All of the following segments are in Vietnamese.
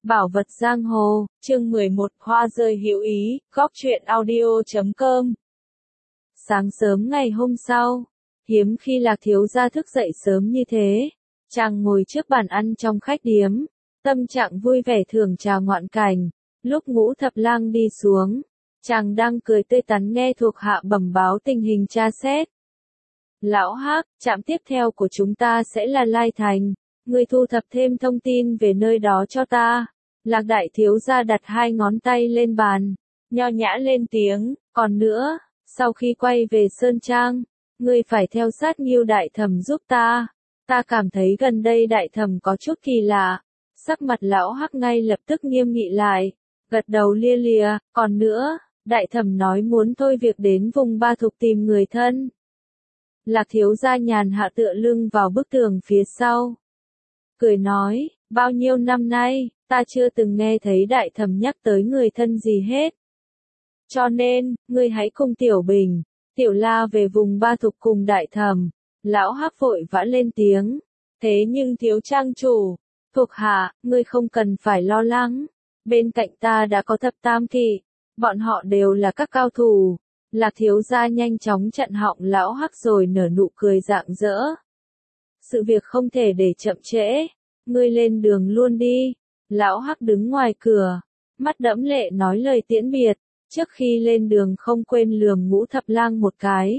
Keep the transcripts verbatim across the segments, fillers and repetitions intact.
Bảo vật giang hồ, chương mười một, hoa rơi hữu ý, góc truyện audio chấm com. Sáng sớm ngày hôm sau, hiếm khi Lạc thiếu gia thức dậy sớm như thế, chàng ngồi trước bàn ăn trong khách điếm, tâm trạng vui vẻ thưởng trà ngoạn cảnh. Lúc Ngũ Thập Lang đi xuống, chàng đang cười tươi tắn nghe thuộc hạ bẩm báo tình hình tra xét. Lão Hắc, trạm tiếp theo của chúng ta sẽ là Lai Thành, người thu thập thêm thông tin về nơi đó cho ta. Lạc đại thiếu gia đặt hai ngón tay lên bàn, nho nhã lên tiếng, còn nữa, sau khi quay về Sơn Trang, ngươi phải theo sát Ngưu đại thẩm giúp ta. Ta cảm thấy gần đây đại thẩm có chút kỳ lạ. Sắc mặt lão Hắc ngay lập tức nghiêm nghị lại, gật đầu lia lịa, còn nữa, đại thẩm nói muốn thôi việc đến vùng Ba Thục tìm người thân. Lạc thiếu gia nhàn hạ tựa lưng vào bức tường phía sau, cười nói, bao nhiêu năm nay, ta chưa từng nghe thấy đại thẩm nhắc tới người thân gì hết. Cho nên, ngươi hãy cùng Tiểu Bình, Tiểu La về vùng Ba Thục cùng đại thẩm. Lão Hắc vội vã lên tiếng, thế nhưng thiếu trang chủ, thuộc hạ, ngươi không cần phải lo lắng, bên cạnh ta đã có thập tam kỵ, bọn họ đều là các cao thủ. Lạc thiếu gia nhanh chóng chặn họng lão Hắc rồi nở nụ cười rạng rỡ. Sự việc không thể để chậm trễ, ngươi lên đường luôn đi. Lão Hắc đứng ngoài cửa, mắt đẫm lệ nói lời tiễn biệt, trước khi lên đường không quên lườm Ngũ Thập Lang một cái.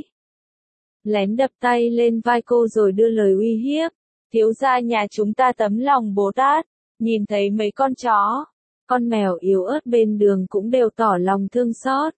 Lén đập tay lên vai cô rồi đưa lời uy hiếp, thiếu gia nhà chúng ta tấm lòng Bồ Tát, nhìn thấy mấy con chó, con mèo yếu ớt bên đường cũng đều tỏ lòng thương xót.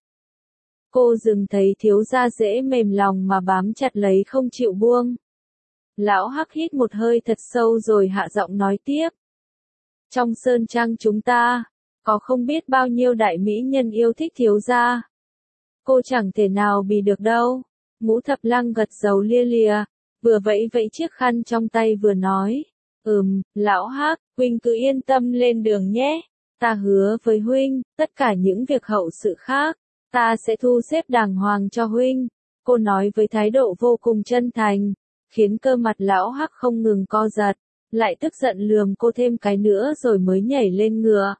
Cô dừng thấy thiếu gia dễ mềm lòng mà bám chặt lấy không chịu buông. Lão Hắc hít một hơi thật sâu rồi hạ giọng nói tiếp. Trong Sơn Trang chúng ta, có không biết bao nhiêu đại mỹ nhân yêu thích thiếu gia. Cô chẳng thể nào bị được đâu. Ngũ Thập Lang gật đầu lia lịa, vừa vẫy vẫy chiếc khăn trong tay vừa nói. Ừm, lão Hắc, huynh cứ yên tâm lên đường nhé. Ta hứa với huynh, tất cả những việc hậu sự khác, ta sẽ thu xếp đàng hoàng cho huynh. Cô nói với thái độ vô cùng chân thành, khiến cơ mặt lão Hắc không ngừng co giật, lại tức giận lườm cô thêm cái nữa rồi mới nhảy lên ngựa.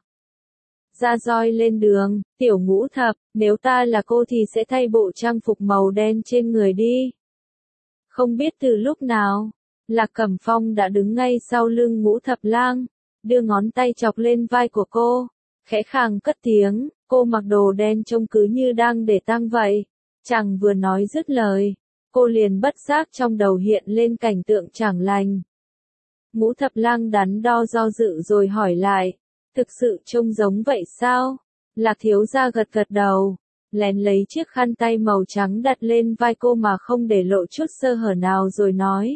Ra roi lên đường, Tiểu Ngũ Thập, nếu ta là cô thì sẽ thay bộ trang phục màu đen trên người đi. Không biết từ lúc nào, Lạc Cẩm Phong đã đứng ngay sau lưng Ngũ Thập Lang, đưa ngón tay chọc lên vai của cô, khẽ khàng cất tiếng, cô mặc đồ đen trông cứ như đang để tang vậy. Chàng vừa nói dứt lời, cô liền bất giác trong đầu hiện lên cảnh tượng chẳng lành. Ngũ Thập Lang đắn đo do dự rồi hỏi lại, thực sự trông giống vậy sao? Lạc thiếu gia gật gật đầu, lén lấy chiếc khăn tay màu trắng đặt lên vai cô mà không để lộ chút sơ hở nào rồi nói.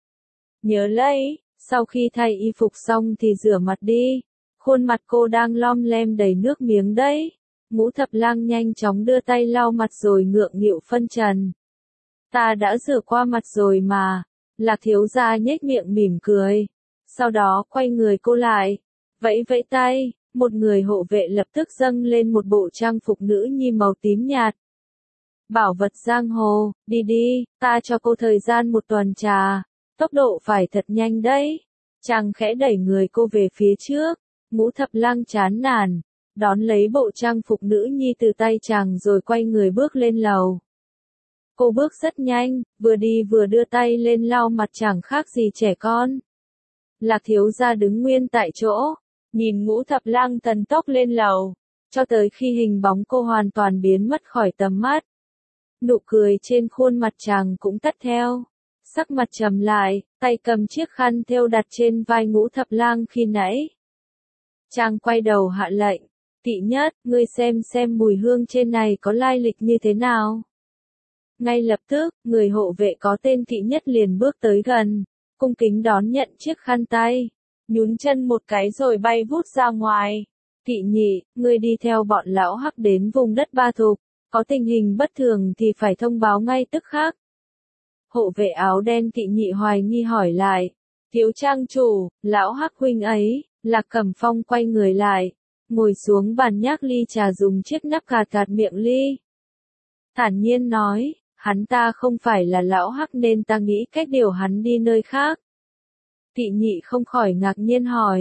Nhớ lấy, sau khi thay y phục xong thì rửa mặt đi, khuôn mặt cô đang lom lem đầy nước miếng đấy. Ngũ Thập Lang nhanh chóng đưa tay lau mặt rồi ngượng nghịu phân trần. Ta đã rửa qua mặt rồi mà. Lạc thiếu gia nhếch miệng mỉm cười, sau đó quay người cô lại, vẫy vẫy tay, một người hộ vệ lập tức dâng lên một bộ trang phục nữ nhi màu tím nhạt. Bảo vật giang hồ, đi đi, ta cho cô thời gian một tuần trà, tốc độ phải thật nhanh đấy. Chàng khẽ đẩy người cô về phía trước, Ngũ Thập Lang chán nản, đón lấy bộ trang phục nữ nhi từ tay chàng rồi quay người bước lên lầu. Cô bước rất nhanh, vừa đi vừa đưa tay lên lau mặt chẳng khác gì trẻ con. Lạc thiếu gia đứng nguyên tại chỗ, nhìn Ngũ Thập Lang thần tốc lên lầu, cho tới khi hình bóng cô hoàn toàn biến mất khỏi tầm mắt. Nụ cười trên khuôn mặt chàng cũng tắt theo, sắc mặt trầm lại, tay cầm chiếc khăn thêu đặt trên vai Ngũ Thập Lang khi nãy. Chàng quay đầu hạ lệnh, Kỵ Nhất, ngươi xem xem mùi hương trên này có lai lịch như thế nào. Ngay lập tức, người hộ vệ có tên Kỵ Nhất liền bước tới gần, cung kính đón nhận chiếc khăn tay, nhún chân một cái rồi bay vút ra ngoài. Kỵ Nhị, ngươi đi theo bọn lão Hắc đến vùng đất Ba Thục, có tình hình bất thường thì phải thông báo ngay tức khắc. Hộ vệ áo đen Kỵ Nhị hoài nghi hỏi lại, thiếu trang chủ, lão Hắc huynh ấy. Lạc Cẩm Phong quay người lại, ngồi xuống bàn nhắc ly trà dùng chiếc nắp gạt gạt miệng ly. Thản nhiên nói, hắn ta không phải là lão Hắc nên ta nghĩ cách điều hắn đi nơi khác. Kỵ Nhị không khỏi ngạc nhiên hỏi,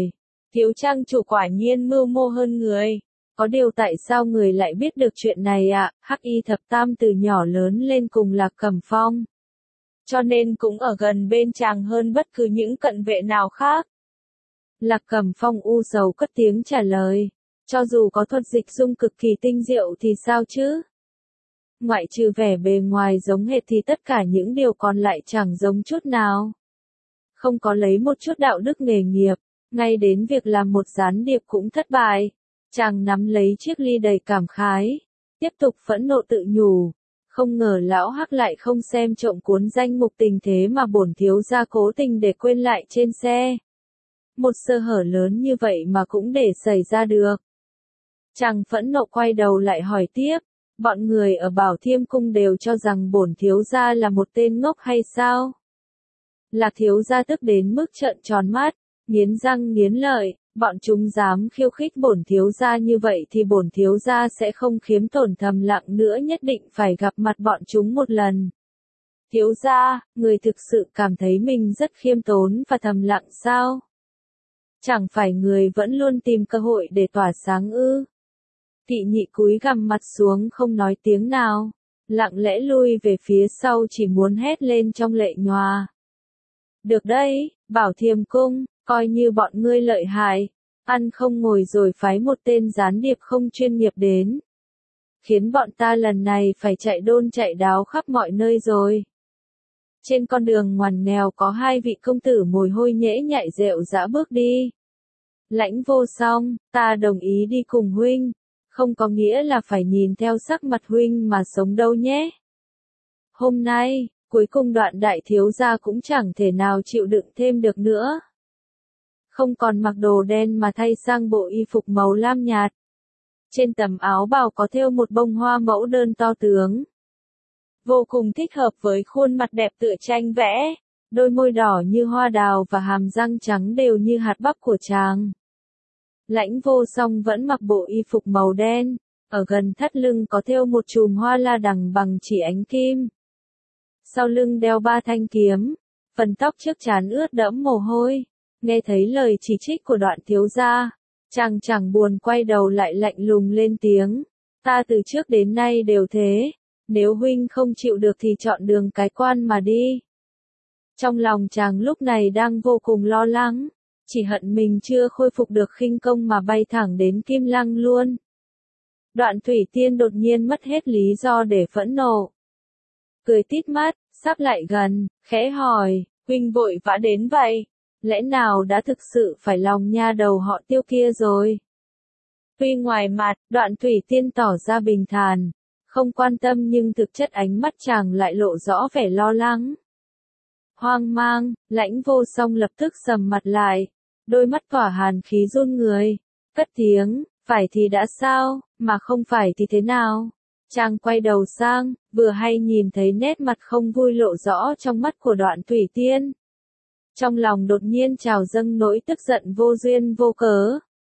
Thiếu trang chủ quả nhiên mưu mô hơn người. Có điều tại sao người lại biết được chuyện này ạ? À? Hắc Y thập tam từ nhỏ lớn lên cùng Lạc Cẩm Phong. Cho nên cũng ở gần bên chàng hơn bất cứ những cận vệ nào khác. Lạc Cẩm Phong u sầu cất tiếng trả lời. Cho dù có thuật dịch dung cực kỳ tinh diệu thì sao chứ? Ngoại trừ vẻ bề ngoài giống hệt thì tất cả những điều còn lại chẳng giống chút nào. Không có lấy một chút đạo đức nghề nghiệp, ngay đến việc làm một gián điệp cũng thất bại. Chàng nắm lấy chiếc ly đầy cảm khái, tiếp tục phẫn nộ tự nhủ. Không ngờ lão Hắc lại không xem trộm cuốn danh mục tình thế mà bổn thiếu gia cố tình để quên lại trên xe. Một sơ hở lớn như vậy mà cũng để xảy ra được. Chàng phẫn nộ quay đầu lại hỏi tiếp, bọn người ở Bảo Thiêm Cung đều cho rằng bổn thiếu gia là một tên ngốc hay sao? Lạc thiếu gia tức đến mức trợn tròn mắt, nghiến răng nghiến lợi, bọn chúng dám khiêu khích bổn thiếu gia như vậy thì bổn thiếu gia sẽ không khiếm tổn thầm lặng nữa, nhất định phải gặp mặt bọn chúng một lần. Thiếu gia, người thực sự cảm thấy mình rất khiêm tốn và thầm lặng sao? Chẳng phải người vẫn luôn tìm cơ hội để tỏa sáng ư? Thị nhị cúi gằm mặt xuống không nói tiếng nào, lặng lẽ lui về phía sau chỉ muốn hét lên trong lệ nhòa. Được đấy, Bảo Thiềm Cung, coi như bọn ngươi lợi hại, ăn không ngồi rồi phái một tên gián điệp không chuyên nghiệp đến. Khiến bọn ta lần này phải chạy đôn chạy đáo khắp mọi nơi rồi. Trên con đường ngoằn nghèo có hai vị công tử mồ hôi nhễ nhại rệu rã bước đi. Lãnh Vô Song, ta đồng ý đi cùng huynh, không có nghĩa là phải nhìn theo sắc mặt huynh mà sống đâu nhé. Hôm nay, cuối cùng Đoạn đại thiếu gia cũng chẳng thể nào chịu đựng thêm được nữa. Không còn mặc đồ đen mà thay sang bộ y phục màu lam nhạt. Trên tấm áo bào có thêu một bông hoa mẫu đơn to tướng. Vô cùng thích hợp với khuôn mặt đẹp tựa tranh vẽ, đôi môi đỏ như hoa đào và hàm răng trắng đều như hạt bắp của chàng. Lãnh Vô Song vẫn mặc bộ y phục màu đen, ở gần thắt lưng có thêu một chùm hoa la đằng bằng chỉ ánh kim. Sau lưng đeo ba thanh kiếm, phần tóc trước trán ướt đẫm mồ hôi. Nghe thấy lời chỉ trích của Đoạn thiếu gia, chàng chẳng buồn quay đầu lại lạnh lùng lên tiếng. Ta từ trước đến nay đều thế, nếu huynh không chịu được thì chọn đường cái quan mà đi. Trong lòng chàng lúc này đang vô cùng lo lắng, chỉ hận mình chưa khôi phục được khinh công mà bay thẳng đến Kim Lăng luôn. Đoạn Thủy Tiên đột nhiên mất hết lý do để phẫn nộ. Cười tít mắt, sắp lại gần, khẽ hỏi, huynh vội vã đến vậy? Lẽ nào đã thực sự phải lòng nha đầu họ Tiêu kia rồi? Tuy ngoài mặt, Đoạn Thủy Tiên tỏ ra bình thản, không quan tâm nhưng thực chất ánh mắt chàng lại lộ rõ vẻ lo lắng. Hoang mang, Lãnh Vô Song lập tức sầm mặt lại, đôi mắt tỏa hàn khí run người, cất tiếng, phải thì đã sao, mà không phải thì thế nào? Chàng quay đầu sang, vừa hay nhìn thấy nét mặt không vui lộ rõ trong mắt của Đoạn Thủy Tiên. Trong lòng đột nhiên trào dâng nỗi tức giận vô duyên vô cớ.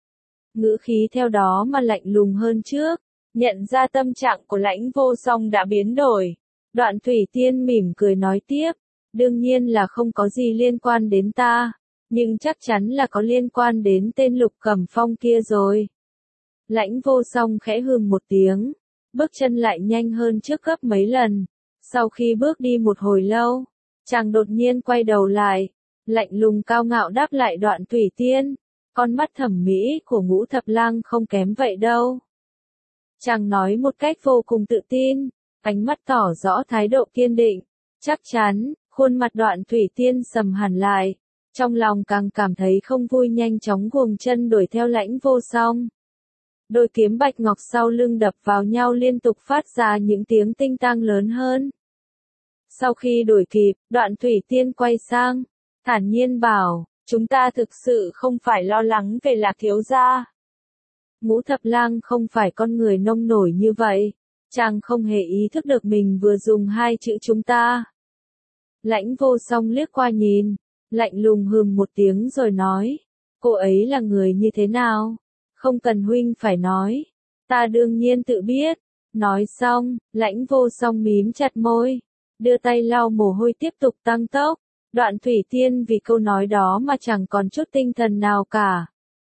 Ngữ khí theo đó mà lạnh lùng hơn trước, nhận ra tâm trạng của Lãnh Vô Song đã biến đổi. Đoạn Thủy Tiên mỉm cười nói tiếp, đương nhiên là không có gì liên quan đến ta, nhưng chắc chắn là có liên quan đến tên Lục Cẩm Phong kia rồi. Lãnh Vô Song khẽ hừ một tiếng, bước chân lại nhanh hơn trước gấp mấy lần. Sau khi bước đi một hồi lâu, chàng đột nhiên quay đầu lại, lạnh lùng cao ngạo đáp lại Đoạn Thủy Tiên, con mắt thẩm mỹ của Ngũ Thập Lang không kém vậy đâu. Chàng nói một cách vô cùng tự tin, ánh mắt tỏ rõ thái độ kiên định, chắc chắn. Khuôn mặt Đoạn Thủy Tiên sầm hẳn lại, trong lòng càng cảm thấy không vui, nhanh chóng guồng chân đuổi theo Lãnh Vô Song. Đôi kiếm bạch ngọc sau lưng đập vào nhau liên tục phát ra những tiếng tinh tang lớn hơn. Sau khi đuổi kịp, Đoạn Thủy Tiên quay sang, thản nhiên bảo, chúng ta thực sự không phải lo lắng về Lạc thiếu gia. Ngũ Thập Lang không phải con người nông nổi như vậy, chàng không hề ý thức được mình vừa dùng hai chữ chúng ta. Lãnh Vô Song liếc qua nhìn, lạnh lùng hừm một tiếng rồi nói, cô ấy là người như thế nào? Không cần huynh phải nói, ta đương nhiên tự biết. Nói xong, Lãnh Vô Song mím chặt môi, đưa tay lau mồ hôi tiếp tục tăng tốc. Đoạn Thủy Tiên vì câu nói đó mà chẳng còn chút tinh thần nào cả.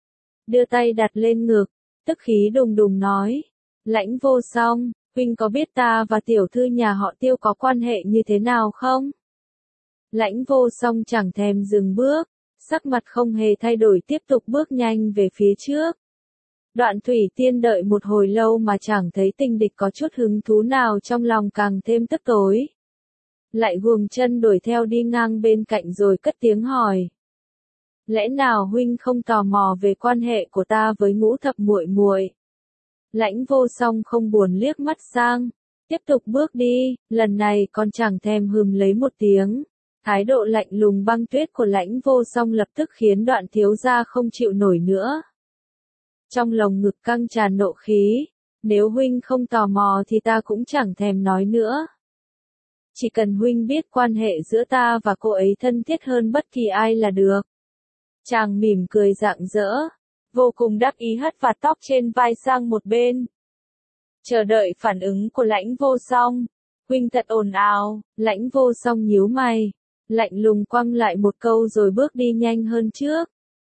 đưa tay đặt lên ngực, tức khí đùng đùng nói. Lãnh Vô Song, huynh có biết ta và tiểu thư nhà họ Tiêu có quan hệ như thế nào không? Lãnh Vô Song chẳng thèm dừng bước, sắc mặt không hề thay đổi tiếp tục bước nhanh về phía trước. Đoạn Thủy Tiên đợi một hồi lâu mà chẳng thấy tình địch có chút hứng thú nào, trong lòng càng thêm tức tối. Lại guồng chân đuổi theo đi ngang bên cạnh rồi cất tiếng hỏi. Lẽ nào huynh không tò mò về quan hệ của ta với Ngũ Thập muội muội? Lãnh Vô Song không buồn liếc mắt sang, tiếp tục bước đi, lần này còn chẳng thèm hừm lấy một tiếng. Thái độ lạnh lùng băng tuyết của Lãnh Vô Song lập tức khiến Đoạn thiếu gia không chịu nổi nữa. Trong lồng ngực căng tràn nộ khí, nếu huynh không tò mò thì ta cũng chẳng thèm nói nữa. Chỉ cần huynh biết quan hệ giữa ta và cô ấy thân thiết hơn bất kỳ ai là được. Chàng mỉm cười rạng rỡ, vô cùng đắc ý hất vạt tóc trên vai sang một bên. Chờ đợi phản ứng của Lãnh Vô Song. Huynh thật ồn ào. Lãnh Vô Song nhíu mày, lạnh lùng quăng lại một câu rồi bước đi nhanh hơn trước.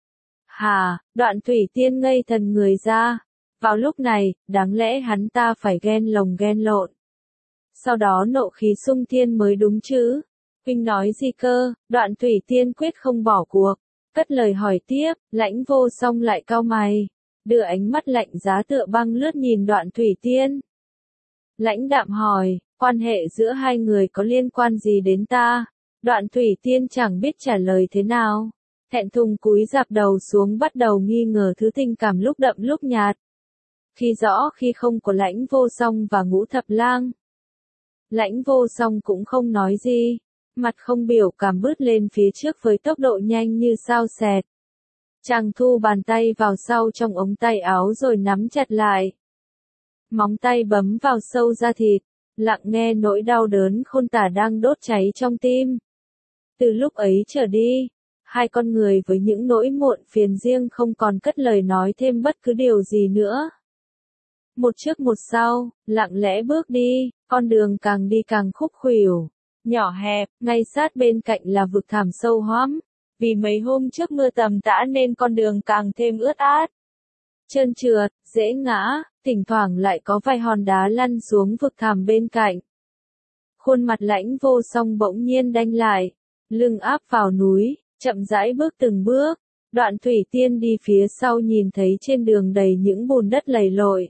Hà, Đoạn Thủy Tiên ngây thần người ra. Vào lúc này, đáng lẽ hắn ta phải ghen lồng ghen lộn. Sau đó nộ khí sung thiên mới đúng chứ. Huynh nói gì cơ? Đoạn Thủy Tiên quyết không bỏ cuộc. Cất lời hỏi tiếp, Lãnh Vô Song lại cau mày, đưa ánh mắt lạnh giá tựa băng lướt nhìn Đoạn Thủy Tiên. Lãnh đạm hỏi, quan hệ giữa hai người có liên quan gì đến ta? Đoạn Thủy Tiên chẳng biết trả lời thế nào. Thẹn thùng cúi rạp đầu xuống bắt đầu nghi ngờ thứ tình cảm lúc đậm lúc nhạt. Khi rõ khi không của Lãnh Vô Song và Ngũ Thập Lang. Lãnh Vô Song cũng không nói gì. Mặt không biểu cảm bước lên phía trước với tốc độ nhanh như sao xẹt. Chàng thu bàn tay vào sau trong ống tay áo rồi nắm chặt lại. Móng tay bấm vào sâu da thịt, lặng nghe nỗi đau đớn khôn tả đang đốt cháy trong tim. Từ lúc ấy trở đi, hai con người với những nỗi muộn phiền riêng không còn cất lời nói thêm bất cứ điều gì nữa. Một trước một sau, lặng lẽ bước đi, con đường càng đi càng khúc khuỷu. Nhỏ hẹp, ngay sát bên cạnh là vực thẳm sâu hoắm, vì mấy hôm trước mưa tầm tã nên con đường càng thêm ướt át. Trơn trượt, dễ ngã, thỉnh thoảng lại có vài hòn đá lăn xuống vực thẳm bên cạnh. Khuôn mặt Lãnh Vô Song bỗng nhiên đanh lại, lưng áp vào núi, chậm rãi bước từng bước. Đoạn Thủy Tiên đi phía sau nhìn thấy trên đường đầy những bùn đất lầy lội.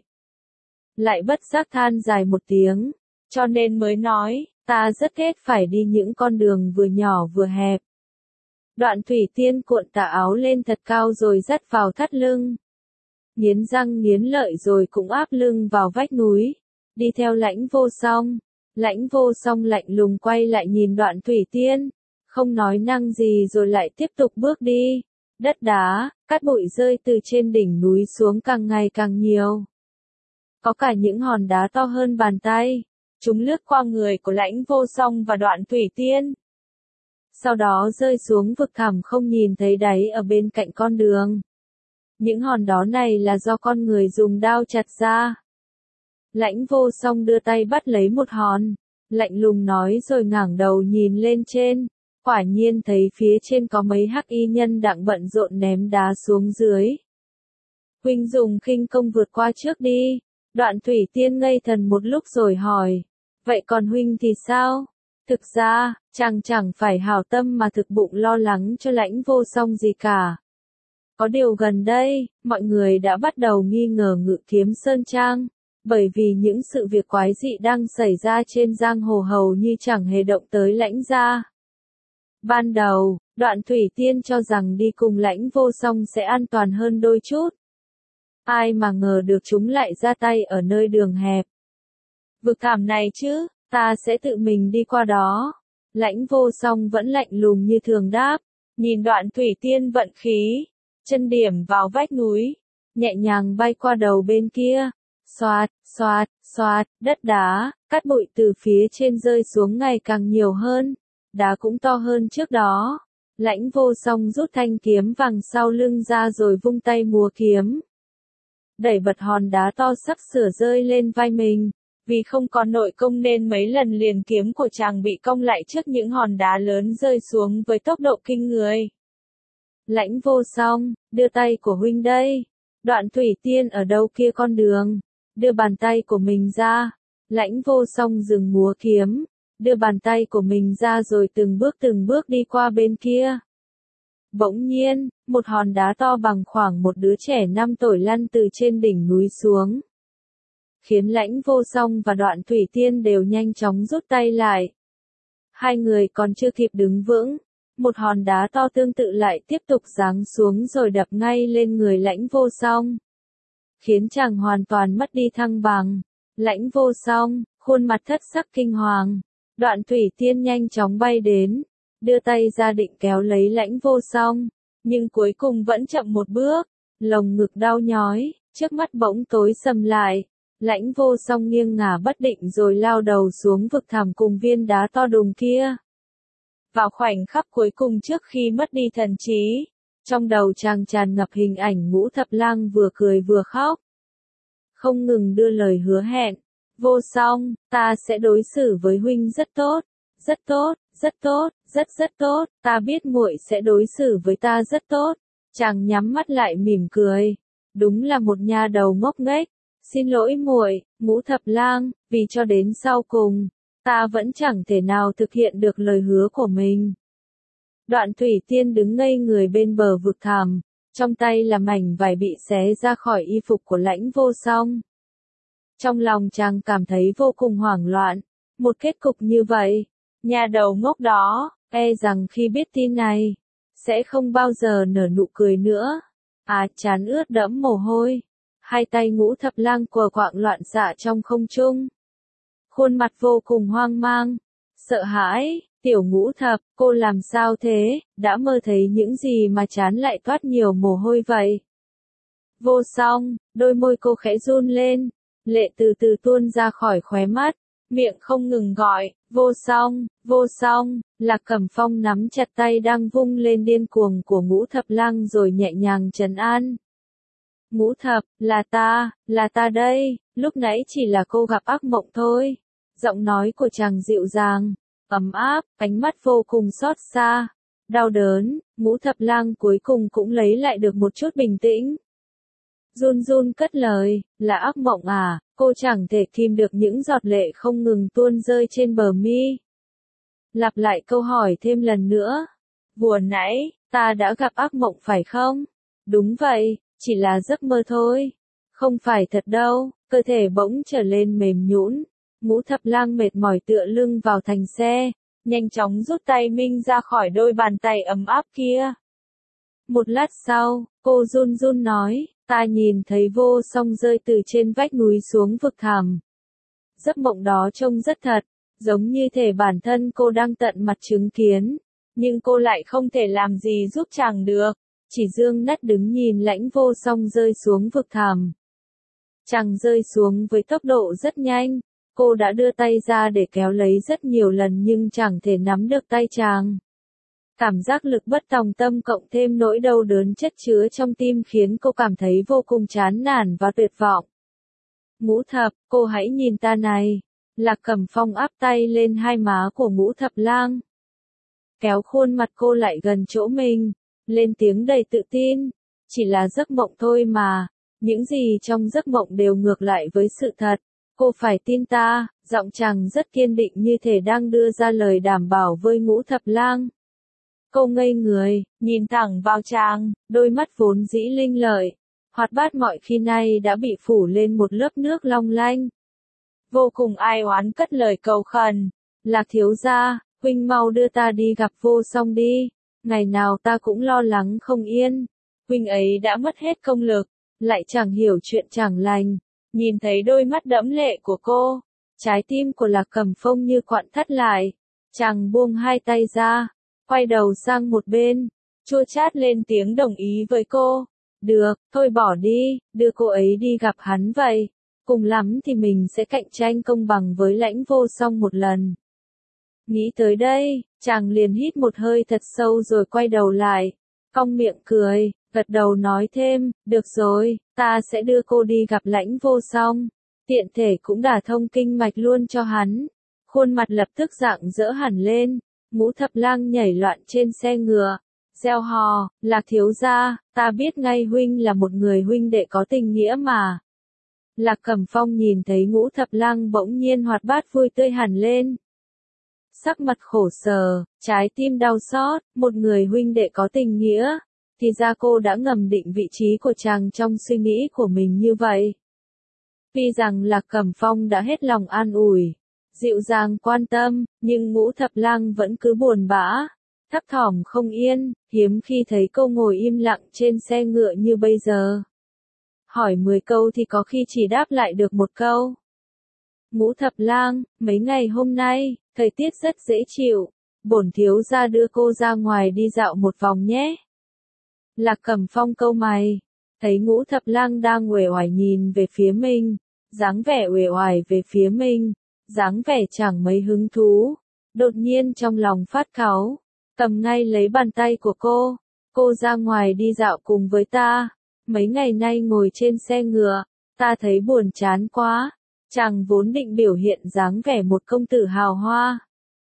Lại bất giác than dài một tiếng, cho nên mới nói. Ta rất ghét phải đi những con đường vừa nhỏ vừa hẹp. Đoạn Thủy Tiên cuộn tà áo lên thật cao rồi dắt vào thắt lưng. Nghiến răng nghiến lợi rồi cũng áp lưng vào vách núi. Đi theo Lãnh Vô Song. Lãnh Vô Song lạnh lùng quay lại nhìn Đoạn Thủy Tiên. Không nói năng gì rồi lại tiếp tục bước đi. Đất đá, cát bụi rơi từ trên đỉnh núi xuống càng ngày càng nhiều. Có cả những hòn đá to hơn bàn tay. Chúng lướt qua người của Lãnh Vô Song và Đoạn Thủy Tiên. Sau đó rơi xuống vực thẳm không nhìn thấy đáy ở bên cạnh con đường. Những hòn đá này là do con người dùng đao chặt ra. Lãnh Vô Song đưa tay bắt lấy một hòn, lạnh lùng nói rồi ngẩng đầu nhìn lên trên. Quả nhiên thấy phía trên có mấy hắc y nhân đang bận rộn ném đá xuống dưới. Huynh dùng khinh công vượt qua trước đi. Đoạn Thủy Tiên ngây thần một lúc rồi hỏi. Vậy còn huynh thì sao? Thực ra, chàng chẳng phải hảo tâm mà thực bụng lo lắng cho Lãnh Vô Song gì cả. Có điều gần đây, mọi người đã bắt đầu nghi ngờ Ngự Kiếm Sơn Trang, bởi vì những sự việc quái dị đang xảy ra trên giang hồ hầu như chẳng hề động tới Lãnh gia. Ban đầu, Đoạn Thủy Tiên cho rằng đi cùng Lãnh Vô Song sẽ an toàn hơn đôi chút. Ai mà ngờ được chúng lại ra tay ở nơi đường hẹp. Vực thẳm này chứ, ta sẽ tự mình đi qua đó. Lãnh Vô Song vẫn lạnh lùng như thường đáp, nhìn Đoạn Thủy Tiên vận khí, chân điểm vào vách núi, nhẹ nhàng bay qua đầu bên kia. Xoạt, xoạt, xoạt, đất đá, cát bụi từ phía trên rơi xuống ngày càng nhiều hơn, đá cũng to hơn trước đó. Lãnh Vô Song rút thanh kiếm vàng sau lưng ra rồi vung tay múa kiếm. Đẩy bật hòn đá to sắp sửa rơi lên vai mình. Vì không còn nội công nên mấy lần liền kiếm của chàng bị cong lại trước những hòn đá lớn rơi xuống với tốc độ kinh người. Lãnh Vô Song, đưa tay của huynh đây. Đoạn Thủy Tiên ở đâu kia con đường, đưa bàn tay của mình ra, Lãnh Vô Song dừng múa kiếm, đưa bàn tay của mình ra rồi từng bước từng bước đi qua bên kia. Bỗng nhiên, một hòn đá to bằng khoảng một đứa trẻ năm tuổi lăn từ trên đỉnh núi xuống, khiến Lãnh Vô Song và Đoạn Thủy Tiên đều nhanh chóng rút tay lại. Hai người còn chưa kịp đứng vững, một hòn đá to tương tự lại tiếp tục giáng xuống rồi đập ngay lên người Lãnh Vô Song, khiến chàng hoàn toàn mất đi thăng bằng. Lãnh Vô Song, khuôn mặt thất sắc kinh hoàng. Đoạn Thủy Tiên nhanh chóng bay đến, đưa tay ra định kéo lấy Lãnh Vô Song, nhưng cuối cùng vẫn chậm một bước, lồng ngực đau nhói, trước mắt bỗng tối sầm lại. Lãnh Vô Song nghiêng ngả bất định rồi lao đầu xuống vực thẳm cùng viên đá to đùng kia. Vào khoảnh khắc cuối cùng trước khi mất đi thần trí, trong đầu chàng tràn ngập hình ảnh Ngũ Thập Lang vừa cười vừa khóc, không ngừng đưa lời hứa hẹn. Vô Song, ta sẽ đối xử với huynh rất tốt, rất tốt, rất tốt, rất rất tốt, ta biết muội sẽ đối xử với ta rất tốt. Chàng nhắm mắt lại mỉm cười, đúng là một nha đầu ngốc nghếch. Xin lỗi muội, Ngũ Thập Lang, vì cho đến sau cùng, ta vẫn chẳng thể nào thực hiện được lời hứa của mình. Đoạn Thủy Tiên đứng ngây người bên bờ vực thẳm, trong tay là mảnh vải bị xé ra khỏi y phục của Lãnh Vô Song. Trong lòng chàng cảm thấy vô cùng hoảng loạn, một kết cục như vậy, nhà đầu ngốc đó, e rằng khi biết tin này, sẽ không bao giờ nở nụ cười nữa. À, trán ướt đẫm mồ hôi, hai tay Ngũ Thập Lang quờ quạng loạn xạ trong không trung. Khuôn mặt vô cùng hoang mang, sợ hãi, tiểu Ngũ Thập, cô làm sao thế, đã mơ thấy những gì mà trán lại toát nhiều mồ hôi vậy? Vô Song, đôi môi cô khẽ run lên, lệ từ từ tuôn ra khỏi khóe mắt, miệng không ngừng gọi, Vô Song, Vô Song. Lạc Cẩm Phong nắm chặt tay đang vung lên điên cuồng của Ngũ Thập Lang rồi nhẹ nhàng trấn an. Ngũ Thập, là ta, là ta đây, lúc nãy chỉ là cô gặp ác mộng thôi. Giọng nói của chàng dịu dàng, ấm áp, ánh mắt vô cùng xót xa, đau đớn. Ngũ Thập Lang cuối cùng cũng lấy lại được một chút bình tĩnh. Run run cất lời, là ác mộng à? Cô chẳng thể kìm được những giọt lệ không ngừng tuôn rơi trên bờ mi. Lặp lại câu hỏi thêm lần nữa. Vừa nãy, ta đã gặp ác mộng phải không? Đúng vậy, chỉ là giấc mơ thôi. Không phải thật đâu. Cơ thể bỗng trở lên mềm nhũn. Ngũ Thập Lang mệt mỏi tựa lưng vào thành xe, nhanh chóng rút tay mình ra khỏi đôi bàn tay ấm áp kia. Một lát sau, cô run run nói, ta nhìn thấy Vô Song rơi từ trên vách núi xuống vực thẳm. Giấc mộng đó trông rất thật, giống như thể bản thân cô đang tận mặt chứng kiến, nhưng cô lại không thể làm gì giúp chàng được, chỉ dương nắt đứng nhìn Lãnh Vô Song rơi xuống vực thẳm. Chàng rơi xuống với tốc độ rất nhanh, cô đã đưa tay ra để kéo lấy rất nhiều lần nhưng chẳng thể nắm được tay chàng. Cảm giác lực bất tòng tâm cộng thêm nỗi đau đớn chất chứa trong tim khiến cô cảm thấy vô cùng chán nản và tuyệt vọng. Ngũ Thập, cô hãy nhìn ta này. Lạc Cẩm Phong áp tay lên hai má của Ngũ Thập Lang, kéo khuôn mặt cô lại gần chỗ mình, lên tiếng đầy tự tin. Chỉ là giấc mộng thôi mà, những gì trong giấc mộng đều ngược lại với sự thật. Cô phải tin ta. Giọng chàng rất kiên định như thể đang đưa ra lời đảm bảo với Ngũ Thập Lang. Cô ngây người, nhìn thẳng vào chàng, đôi mắt vốn dĩ linh lợi, hoạt bát mọi khi nay đã bị phủ lên một lớp nước long lanh. Vô cùng ai oán cất lời cầu khẩn, Lạc thiếu gia, huynh mau đưa ta đi gặp Vô Song đi, ngày nào ta cũng lo lắng không yên, huynh ấy đã mất hết công lực, lại chẳng hiểu chuyện chẳng lành. Nhìn thấy đôi mắt đẫm lệ của cô, trái tim của Lạc Cẩm Phong như quặn thắt lại, chàng buông hai tay ra, quay đầu sang một bên, chua chát lên tiếng đồng ý với cô. Được, thôi bỏ đi, đưa cô ấy đi gặp hắn vậy. Cùng lắm thì mình sẽ cạnh tranh công bằng với Lãnh Vô Song một lần. Nghĩ tới đây, chàng liền hít một hơi thật sâu rồi quay đầu lại, cong miệng cười, gật đầu nói thêm, được rồi, ta sẽ đưa cô đi gặp Lãnh Vô Song, tiện thể cũng đả thông kinh mạch luôn cho hắn. Khuôn mặt lập tức rạng rỡ hẳn lên, Ngũ Thập Lang nhảy loạn trên xe ngựa, Gieo hò, Lạc thiếu gia, ta biết ngay huynh là một người huynh đệ có tình nghĩa mà. Lạc Cẩm Phong nhìn thấy Ngũ Thập Lăng bỗng nhiên hoạt bát vui tươi hẳn lên. Sắc mặt khổ sở, trái tim đau xót, một người huynh đệ có tình nghĩa, thì ra cô đã ngầm định vị trí của chàng trong suy nghĩ của mình như vậy. Tuy rằng Lạc Cẩm Phong đã hết lòng an ủi, dịu dàng quan tâm, nhưng Ngũ Thập Lăng vẫn cứ buồn bã, thấp thỏm không yên, hiếm khi thấy cô ngồi im lặng trên xe ngựa như bây giờ. Hỏi mười câu thì có khi chỉ đáp lại được một câu. Ngũ Thập Lang, mấy ngày hôm nay, thời tiết rất dễ chịu, bổn thiếu gia đưa cô ra ngoài đi dạo một vòng nhé. Lạc Cẩm Phong câu mày, thấy Ngũ Thập Lang đang uể oải nhìn về phía mình, dáng vẻ uể oải về phía mình, dáng vẻ chẳng mấy hứng thú, đột nhiên trong lòng phát cáu, cầm ngay lấy bàn tay của cô, cô ra ngoài đi dạo cùng với ta, mấy ngày nay ngồi trên xe ngựa, ta thấy buồn chán quá. Chàng vốn định biểu hiện dáng vẻ một công tử hào hoa,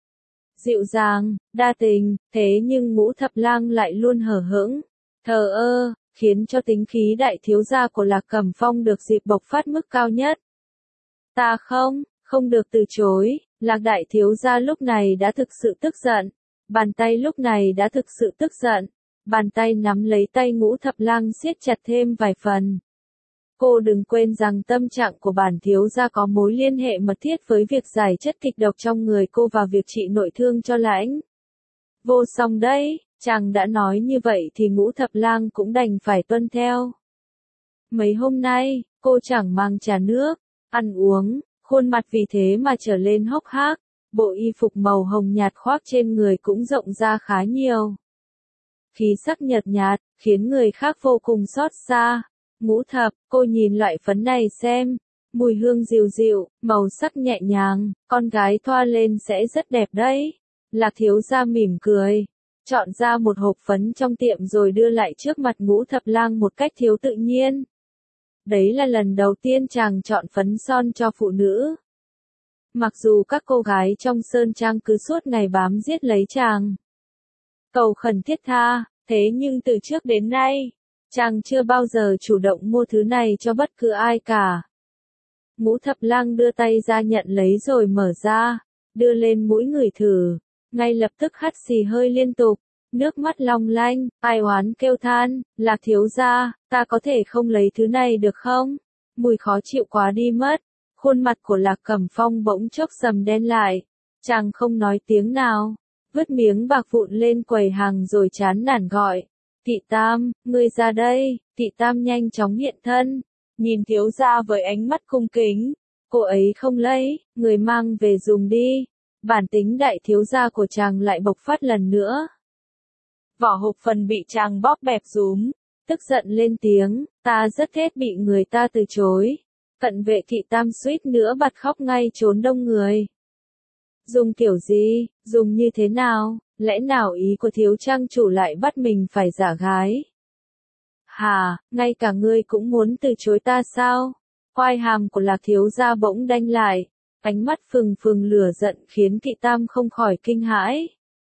dịu dàng, đa tình, thế nhưng Ngũ Thập Lang lại luôn hờ hững, thờ ơ, khiến cho tính khí đại thiếu gia của Lạc Cẩm Phong được dịp bộc phát mức cao nhất. Ta không, không được từ chối, Lạc đại thiếu gia lúc này đã thực sự tức giận, bàn tay lúc này đã thực sự tức giận, bàn tay nắm lấy tay Ngũ Thập Lang siết chặt thêm vài phần. Cô đừng quên rằng tâm trạng của bản thiếu gia có mối liên hệ mật thiết với việc giải chất kịch độc trong người cô và việc trị nội thương cho lãnh. Vô song đấy, chàng đã nói như vậy thì Ngũ Thập Lang cũng đành phải tuân theo. Mấy hôm nay, cô chẳng mang trà nước, ăn uống, khuôn mặt vì thế mà trở lên hốc hác, bộ y phục màu hồng nhạt khoác trên người cũng rộng ra khá nhiều. Khí sắc nhợt nhạt, khiến người khác vô cùng xót xa. Ngũ Thập, cô nhìn loại phấn này xem, mùi hương dịu dịu, màu sắc nhẹ nhàng, con gái thoa lên sẽ rất đẹp đấy. Lạc thiếu gia mỉm cười, chọn ra một hộp phấn trong tiệm rồi đưa lại trước mặt Ngũ Thập Lang một cách thiếu tự nhiên. Đấy là lần đầu tiên chàng chọn phấn son cho phụ nữ. Mặc dù các cô gái trong sơn trang cứ suốt ngày bám giết lấy chàng, cầu khẩn thiết tha, thế nhưng từ trước đến nay, chàng chưa bao giờ chủ động mua thứ này cho bất cứ ai cả. Ngũ Thập Lang đưa tay ra nhận lấy rồi mở ra, đưa lên mũi ngửi thử, ngay lập tức hắt xì hơi liên tục, nước mắt long lanh, ai oán kêu than, Lạc thiếu gia, ta có thể không lấy thứ này được không? Mùi khó chịu quá đi mất. Khuôn mặt của Lạc Cẩm Phong bỗng chốc sầm đen lại, chàng không nói tiếng nào, vứt miếng bạc vụn lên quầy hàng rồi chán nản gọi. Thị Tam, ngươi ra đây. Thị Tam nhanh chóng hiện thân, nhìn thiếu gia với ánh mắt cung kính, cô ấy không lấy, người mang về dùng đi. Bản tính đại thiếu gia của chàng lại bộc phát lần nữa. Vỏ hộp phần bị chàng bóp bẹp rúm, tức giận lên tiếng, ta rất ghét bị người ta từ chối. Cận vệ Thị Tam suýt nữa bật khóc ngay trốn đông người. Dùng kiểu gì, dùng như thế nào, lẽ nào ý của thiếu trang chủ lại bắt mình phải giả gái? Hà, ngay cả ngươi cũng muốn từ chối ta sao? Quai hàm của Lạc thiếu gia bỗng đanh lại, ánh mắt phừng phừng lửa giận khiến Thị Tam không khỏi kinh hãi.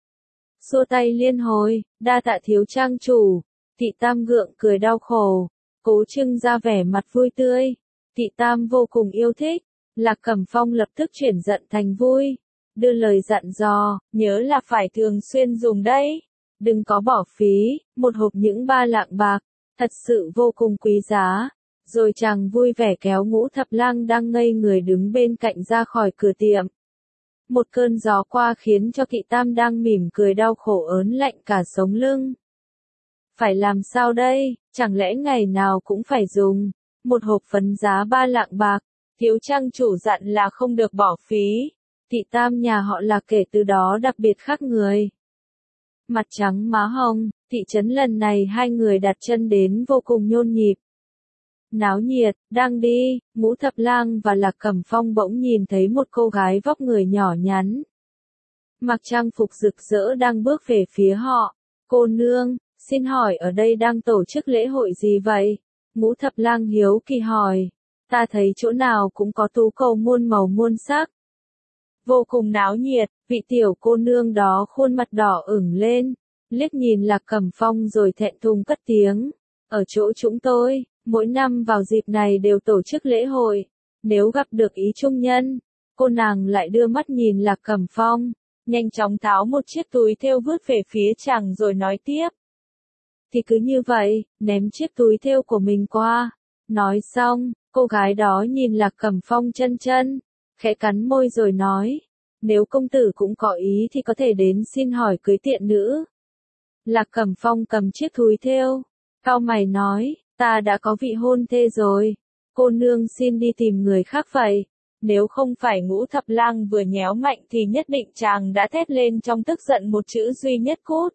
Xua tay liên hồi, đa tạ thiếu trang chủ. Thị Tam gượng cười đau khổ, cố trưng ra vẻ mặt vui tươi. Thị Tam vô cùng yêu thích, Lạc Cẩm Phong lập tức chuyển giận thành vui, đưa lời dặn dò, nhớ là phải thường xuyên dùng đấy, đừng có bỏ phí, một hộp những ba lạng bạc, thật sự vô cùng quý giá. Rồi chàng vui vẻ kéo Ngũ Thập Lang đang ngây người đứng bên cạnh ra khỏi cửa tiệm. Một cơn gió qua khiến cho Thị Tam đang mỉm cười đau khổ ớn lạnh cả sống lưng. Phải làm sao đây, chẳng lẽ ngày nào cũng phải dùng một hộp phấn giá ba lạng bạc, thiếu trang chủ dặn là không được bỏ phí. Thị Tam nhà họ là kể từ đó đặc biệt khác người. Mặt trắng má hồng, thị trấn lần này hai người đặt chân đến vô cùng nhộn nhịp. Náo nhiệt, đang đi, Ngũ Thập Lang và Lạc Cẩm Phong bỗng nhìn thấy một cô gái vóc người nhỏ nhắn, mặc trang phục rực rỡ đang bước về phía họ. Cô nương, xin hỏi ở đây đang tổ chức lễ hội gì vậy? Ngũ Thập Lang hiếu kỳ hỏi. Ta thấy chỗ nào cũng có tú cầu muôn màu muôn sắc, vô cùng náo nhiệt. Vị tiểu cô nương đó khuôn mặt đỏ ửng lên, liếc nhìn Lạc Cẩm Phong rồi thẹn thùng cất tiếng. Ở chỗ chúng tôi, mỗi năm vào dịp này đều tổ chức lễ hội. Nếu gặp được ý trung nhân, cô nàng lại đưa mắt nhìn Lạc Cẩm Phong, nhanh chóng tháo một chiếc túi thêu vứt về phía chàng rồi nói tiếp. Thì cứ như vậy, ném chiếc túi thêu của mình qua. Nói xong, cô gái đó nhìn Lạc Cẩm Phong chân chân, khẽ cắn môi rồi nói. Nếu công tử cũng có ý thì có thể đến xin hỏi cưới tiện nữ. Lạc Cẩm Phong cầm chiếc túi thêu, cau mày nói, ta đã có vị hôn thê rồi. Cô nương xin đi tìm người khác vậy. Nếu không phải Ngũ Thập Lang vừa nhéo mạnh thì nhất định chàng đã thét lên trong tức giận một chữ duy nhất cút.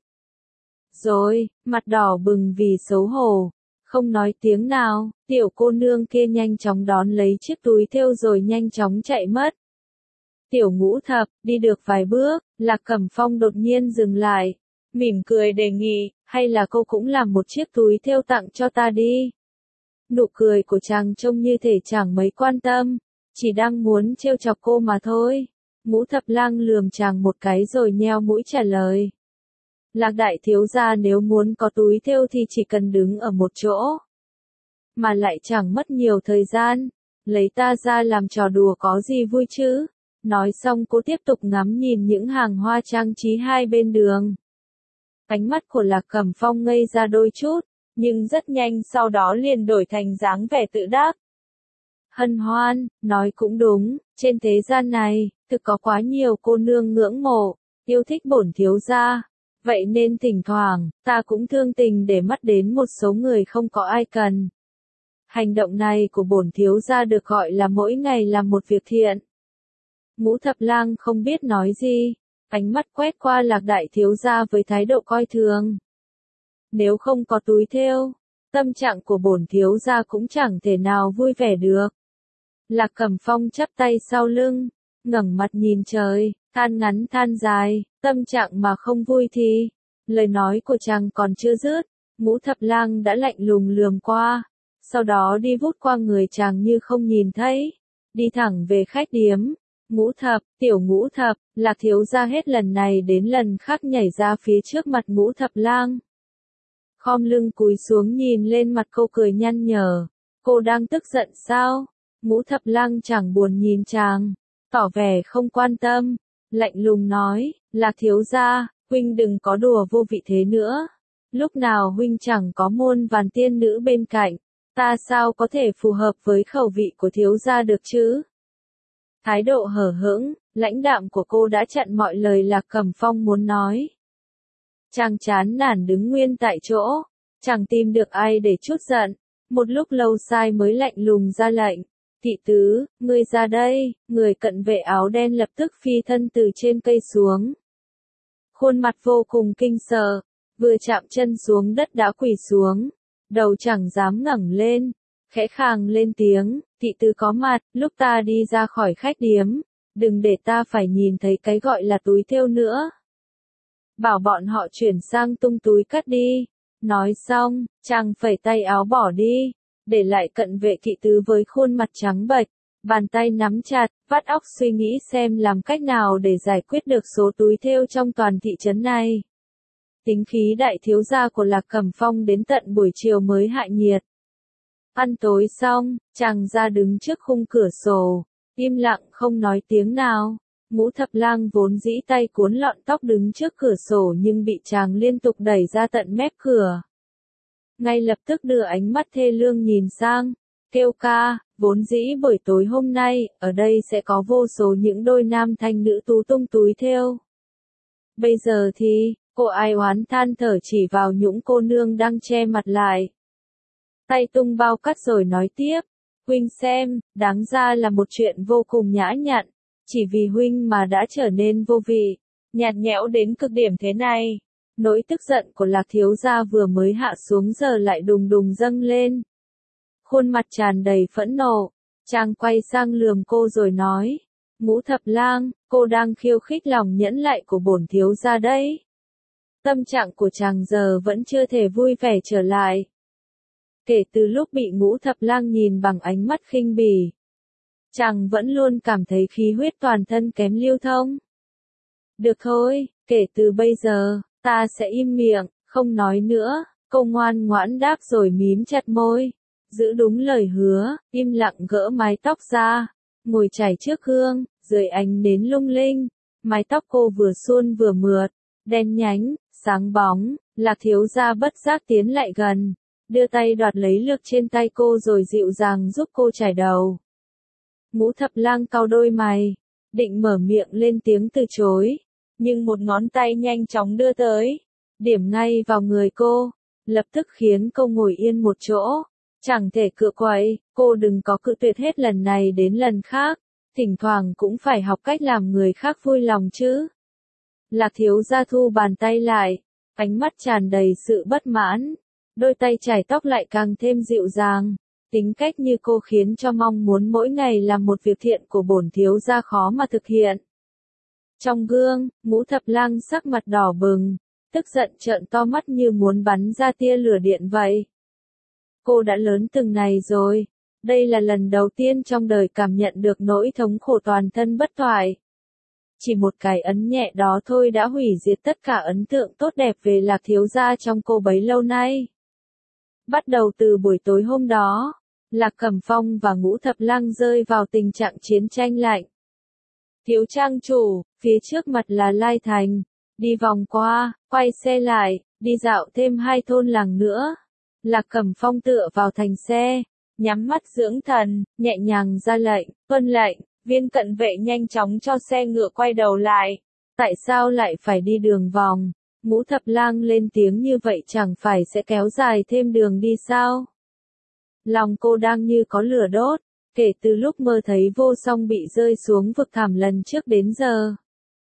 Rồi, mặt đỏ bừng vì xấu hổ, không nói tiếng nào, tiểu cô nương kia nhanh chóng đón lấy chiếc túi thêu rồi nhanh chóng chạy mất. Tiểu Ngũ Thập, đi được vài bước, Lạc Cẩm Phong đột nhiên dừng lại, mỉm cười đề nghị, hay là cô cũng làm một chiếc túi thêu tặng cho ta đi. Nụ cười của chàng trông như thể chẳng mấy quan tâm, chỉ đang muốn trêu chọc cô mà thôi. Ngũ Thập Lang lườm chàng một cái rồi nheo mũi trả lời. Lạc đại thiếu gia nếu muốn có túi thêu thì chỉ cần đứng ở một chỗ. Mà lại chẳng mất nhiều thời gian, lấy ta ra làm trò đùa có gì vui chứ. Nói xong cô tiếp tục ngắm nhìn những hàng hoa trang trí hai bên đường. Ánh mắt của Lạc Cẩm Phong ngây ra đôi chút, nhưng rất nhanh sau đó liền đổi thành dáng vẻ tự đắc. Hân hoan, nói cũng đúng, trên thế gian này, thực có quá nhiều cô nương ngưỡng mộ, yêu thích bổn thiếu gia. Vậy nên thỉnh thoảng, ta cũng thương tình để mắt đến một số người không có ai cần. Hành động này của bổn thiếu gia được gọi là mỗi ngày làm một việc thiện. Ngũ Thập Lang không biết nói gì, ánh mắt quét qua Lạc đại thiếu gia với thái độ coi thường. Nếu không có túi thêu, tâm trạng của bổn thiếu gia cũng chẳng thể nào vui vẻ được. Lạc Cẩm Phong chắp tay sau lưng, ngẩng mặt nhìn trời, than ngắn than dài, tâm trạng mà không vui thì, lời nói của chàng còn chưa dứt, Ngũ Thập Lang đã lạnh lùng lườm qua, sau đó đi vút qua người chàng như không nhìn thấy, đi thẳng về khách điếm. Ngũ Thập, tiểu Ngũ Thập, Lạc thiếu gia hết lần này đến lần khác nhảy ra phía trước mặt Ngũ Thập Lang. Khom lưng cúi xuống nhìn lên mặt cô cười nhăn nhở, cô đang tức giận sao? Ngũ Thập Lang chẳng buồn nhìn chàng, tỏ vẻ không quan tâm, lạnh lùng nói, Lạc thiếu gia, huynh đừng có đùa vô vị thế nữa. Lúc nào huynh chẳng có muôn vàn tiên nữ bên cạnh, ta sao có thể phù hợp với khẩu vị của thiếu gia được chứ? Thái độ hở hững, lãnh đạm của cô đã chặn mọi lời Lạc Cẩm Phong muốn nói. Chàng chán nản đứng nguyên tại chỗ, chẳng tìm được ai để trút giận, một lúc lâu sai mới lạnh lùng ra lệnh. Thị tứ, ngươi ra đây, người cận vệ áo đen lập tức phi thân từ trên cây xuống. Khuôn mặt vô cùng kinh sợ, vừa chạm chân xuống đất đã quỳ xuống, đầu chẳng dám ngẩng lên, khẽ khàng lên tiếng, thị tứ có mặt, lúc ta đi ra khỏi khách điếm, đừng để ta phải nhìn thấy cái gọi là túi thêu nữa. Bảo bọn họ chuyển sang tung túi cắt đi. Nói xong, chàng phẩy tay áo bỏ đi, để lại cận vệ thị tứ với khuôn mặt trắng bệch, bàn tay nắm chặt, vắt óc suy nghĩ xem làm cách nào để giải quyết được số túi thêu trong toàn thị trấn này. Tính khí đại thiếu gia của Lạc Cẩm Phong đến tận buổi chiều mới hạ nhiệt. Ăn tối xong, chàng ra đứng trước khung cửa sổ, im lặng không nói tiếng nào. Ngũ Thập Lang vốn dĩ tay cuốn lọn tóc đứng trước cửa sổ nhưng bị chàng liên tục đẩy ra tận mép cửa. Ngay lập tức đưa ánh mắt thê lương nhìn sang, kêu ca, vốn dĩ buổi tối hôm nay, ở đây sẽ có vô số những đôi nam thanh nữ tú tung túi thêu. Bây giờ thì, cô ai oán than thở chỉ vào những cô nương đang che mặt lại. Tay tung bao cắt rồi nói tiếp, huynh xem, đáng ra là một chuyện vô cùng nhã nhặn, chỉ vì huynh mà đã trở nên vô vị, nhạt nhẽo đến cực điểm thế này. Nỗi tức giận của Lạc thiếu gia vừa mới hạ xuống giờ lại đùng đùng dâng lên. Khuôn mặt tràn đầy phẫn nộ, chàng quay sang lườm cô rồi nói, Ngũ Thập Lang, cô đang khiêu khích lòng nhẫn lại của bổn thiếu gia đấy. Tâm trạng của chàng giờ vẫn chưa thể vui vẻ trở lại. Kể từ lúc bị Ngũ Thập Lang nhìn bằng ánh mắt khinh bỉ, chàng vẫn luôn cảm thấy khí huyết toàn thân kém lưu thông. Được thôi, kể từ bây giờ, Ta sẽ im miệng, không nói nữa, cô ngoan ngoãn đáp rồi mím chặt môi. Giữ đúng lời hứa, im lặng gỡ mái tóc ra, ngồi chải trước gương, dưới ánh nến lung linh. Mái tóc cô vừa suôn vừa mượt, đen nhánh, sáng bóng. Lạc thiếu gia bất giác tiến lại gần, đưa tay đoạt lấy lược trên tay cô rồi dịu dàng giúp cô chải đầu. Ngũ Thập Lang cau đôi mày, định mở miệng lên tiếng từ chối, nhưng một ngón tay nhanh chóng đưa tới, điểm ngay vào người cô, lập tức khiến cô ngồi yên một chỗ, chẳng thể cựa quậy. Cô đừng có cự tuyệt hết lần này đến lần khác, thỉnh thoảng cũng phải học cách làm người khác vui lòng chứ. Lạc thiếu gia thu bàn tay lại, ánh mắt tràn đầy sự bất mãn, đôi tay chải tóc lại càng thêm dịu dàng. Tính cách như cô khiến cho mong muốn mỗi ngày làm một việc thiện của bổn thiếu gia khó mà thực hiện. Trong gương, Ngũ Thập Lang sắc mặt đỏ bừng, tức giận trợn to mắt như muốn bắn ra tia lửa điện vậy. Cô đã lớn từng này rồi, đây là lần đầu tiên trong đời cảm nhận được nỗi thống khổ toàn thân bất toại. Chỉ một cái ấn nhẹ đó thôi đã hủy diệt tất cả ấn tượng tốt đẹp về Lạc thiếu gia trong cô bấy lâu nay. Bắt đầu từ buổi tối hôm đó, Lạc Cẩm Phong và Ngũ Thập Lang rơi vào tình trạng chiến tranh lạnh. Thiếu trang chủ, phía trước mặt là Lai Thành, đi vòng qua, quay xe lại, đi dạo thêm hai thôn làng nữa. Lạc Cẩm Phong tựa vào thành xe, nhắm mắt dưỡng thần, nhẹ nhàng ra lệnh, tuân lệnh. Viên cận vệ nhanh chóng cho xe ngựa quay đầu lại. Tại sao lại phải đi đường vòng? Ngũ Thập Lang lên tiếng như vậy chẳng phải sẽ kéo dài thêm đường đi sao? Lòng cô đang như có lửa đốt, kể từ lúc mơ thấy Vô Song bị rơi xuống vực thẳm lần trước đến giờ.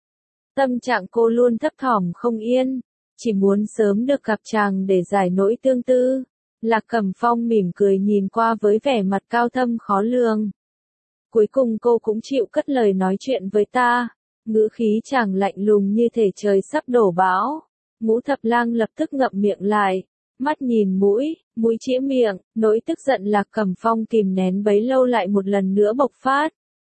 Tâm trạng cô luôn thấp thỏm không yên, chỉ muốn sớm được gặp chàng để giải nỗi tương tư. Lạc Cẩm Phong mỉm cười nhìn qua với vẻ mặt cao thâm khó lường. Cuối cùng cô cũng chịu cất lời nói chuyện với ta, ngữ khí chàng lạnh lùng như thể trời sắp đổ bão. Ngũ Thập Lang lập tức ngậm miệng lại, mắt nhìn mũi, mũi chĩa miệng, nỗi tức giận Lạc Cẩm Phong kìm nén bấy lâu lại một lần nữa bộc phát.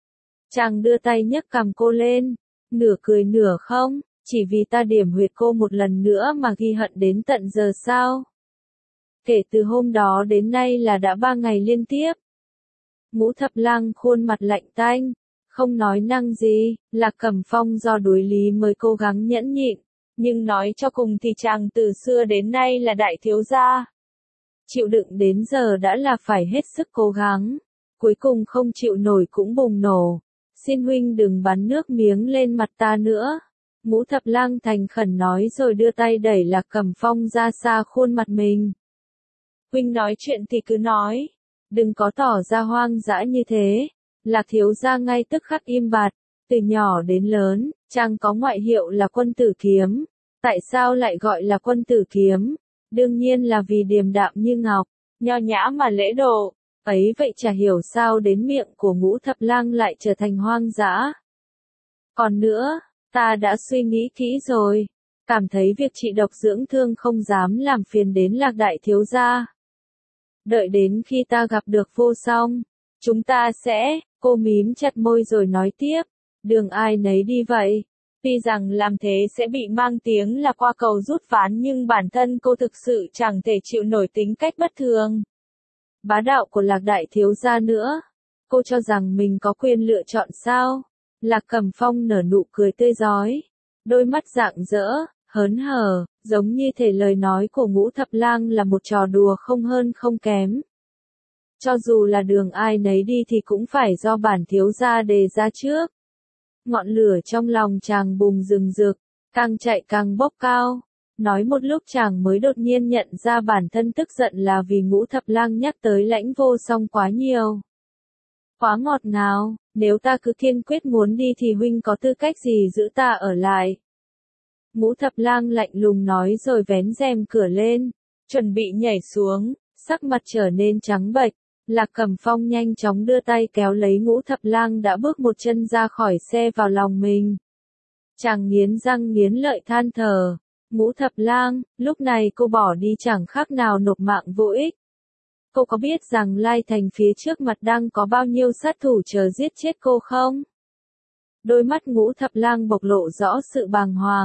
Chàng đưa tay nhấc cằm cô lên, nửa cười nửa không, chỉ vì ta điểm huyệt cô một lần nữa mà ghi hận đến tận giờ sao? Kể từ hôm đó đến nay là đã ba ngày liên tiếp. Ngũ Thập Lang khuôn mặt lạnh tanh, không nói năng gì. Lạc Cẩm Phong do đối lý mới cố gắng nhẫn nhịn, nhưng nói cho cùng thì chàng từ xưa đến nay là đại thiếu gia. Chịu đựng đến giờ đã là phải hết sức cố gắng, cuối cùng không chịu nổi cũng bùng nổ. Xin huynh đừng bắn nước miếng lên mặt ta nữa. Ngũ Thập Lang thành khẩn nói rồi đưa tay đẩy Lạc Cẩm Phong ra xa khuôn mặt mình. Huynh nói chuyện thì cứ nói, đừng có tỏ ra hoang dã như thế. Lạc thiếu gia ngay tức khắc im bặt, từ nhỏ đến lớn, chàng có ngoại hiệu là Quân Tử Kiếm. Tại sao lại gọi là Quân Tử Kiếm? Đương nhiên là vì điềm đạm như ngọc, nho nhã mà lễ độ. Ấy vậy chả hiểu sao đến miệng của Ngũ Thập Lang lại trở thành hoang dã. Còn nữa, ta đã suy nghĩ kỹ rồi, cảm thấy việc trị độc dưỡng thương không dám làm phiền đến Lạc đại thiếu gia. Đợi đến khi ta gặp được Vô Song, chúng ta sẽ, cô mím chặt môi rồi nói tiếp, đường ai nấy đi vậy. Tuy rằng làm thế sẽ bị mang tiếng là qua cầu rút ván nhưng bản thân cô thực sự chẳng thể chịu nổi tính cách bất thường. Bá đạo của Lạc đại thiếu gia nữa. Cô cho rằng mình có quyền lựa chọn sao? Lạc Cẩm Phong nở nụ cười tươi rói, đôi mắt rạng rỡ, hớn hở, giống như thể lời nói của Ngũ Thập Lang là một trò đùa không hơn không kém. Cho dù là đường ai nấy đi thì cũng phải do bản thiếu gia đề ra trước. Ngọn lửa trong lòng chàng bùng rừng rực, càng chạy càng bốc cao. Nói một lúc chàng mới đột nhiên nhận ra bản thân tức giận là vì Ngũ Thập Lang nhắc tới Lãnh Vô Song quá nhiều. Quá ngọt ngào, nếu ta cứ kiên quyết muốn đi thì huynh có tư cách gì giữ ta ở lại? Ngũ Thập Lang lạnh lùng nói rồi vén rèm cửa lên, chuẩn bị nhảy xuống, sắc mặt trở nên trắng bệch. Lạc Cẩm Phong nhanh chóng đưa tay kéo lấy Ngũ Thập Lang đã bước một chân ra khỏi xe vào lòng mình. Chàng nghiến răng nghiến lợi than thở, Ngũ Thập Lang, lúc này cô bỏ đi chẳng khác nào nộp mạng vô ích. Cô có biết rằng Lai Thành phía trước mặt đang có bao nhiêu sát thủ chờ giết chết cô không? Đôi mắt Ngũ Thập Lang bộc lộ rõ sự bàng hoàng,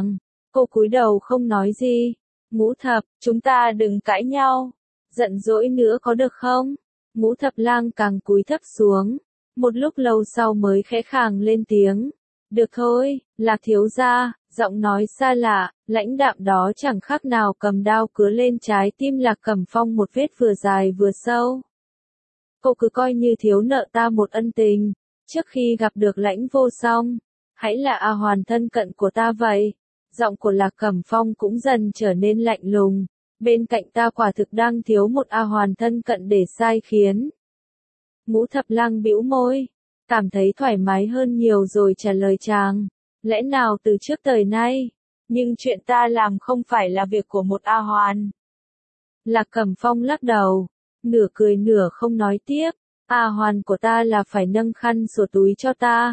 Cô cúi đầu không nói gì. Ngũ thập, chúng ta đừng cãi nhau. Giận dỗi nữa có được không? Ngũ thập lang càng cúi thấp xuống. Một lúc lâu sau mới khẽ khàng lên tiếng. Được thôi, Lạc thiếu gia, giọng nói xa lạ, lãnh đạm đó chẳng khác nào cầm đao cứa lên trái tim Lạc Cẩm Phong một vết vừa dài vừa sâu. Cô cứ coi như thiếu nợ ta một ân tình, trước khi gặp được Lãnh Vô Song, hãy là A Hoàn thân cận của ta vậy. Giọng của Lạc Cẩm Phong cũng dần trở nên lạnh lùng, bên cạnh ta quả thực đang thiếu một A Hoàn thân cận để sai khiến. Ngũ thập lang bĩu môi, cảm thấy thoải mái hơn nhiều rồi trả lời chàng, lẽ nào từ trước tới nay, nhưng chuyện ta làm không phải là việc của một A Hoàn. Lạc Cẩm Phong lắc đầu, nửa cười nửa không nói tiếp, A Hoàn của ta là phải nâng khăn sổ túi cho ta.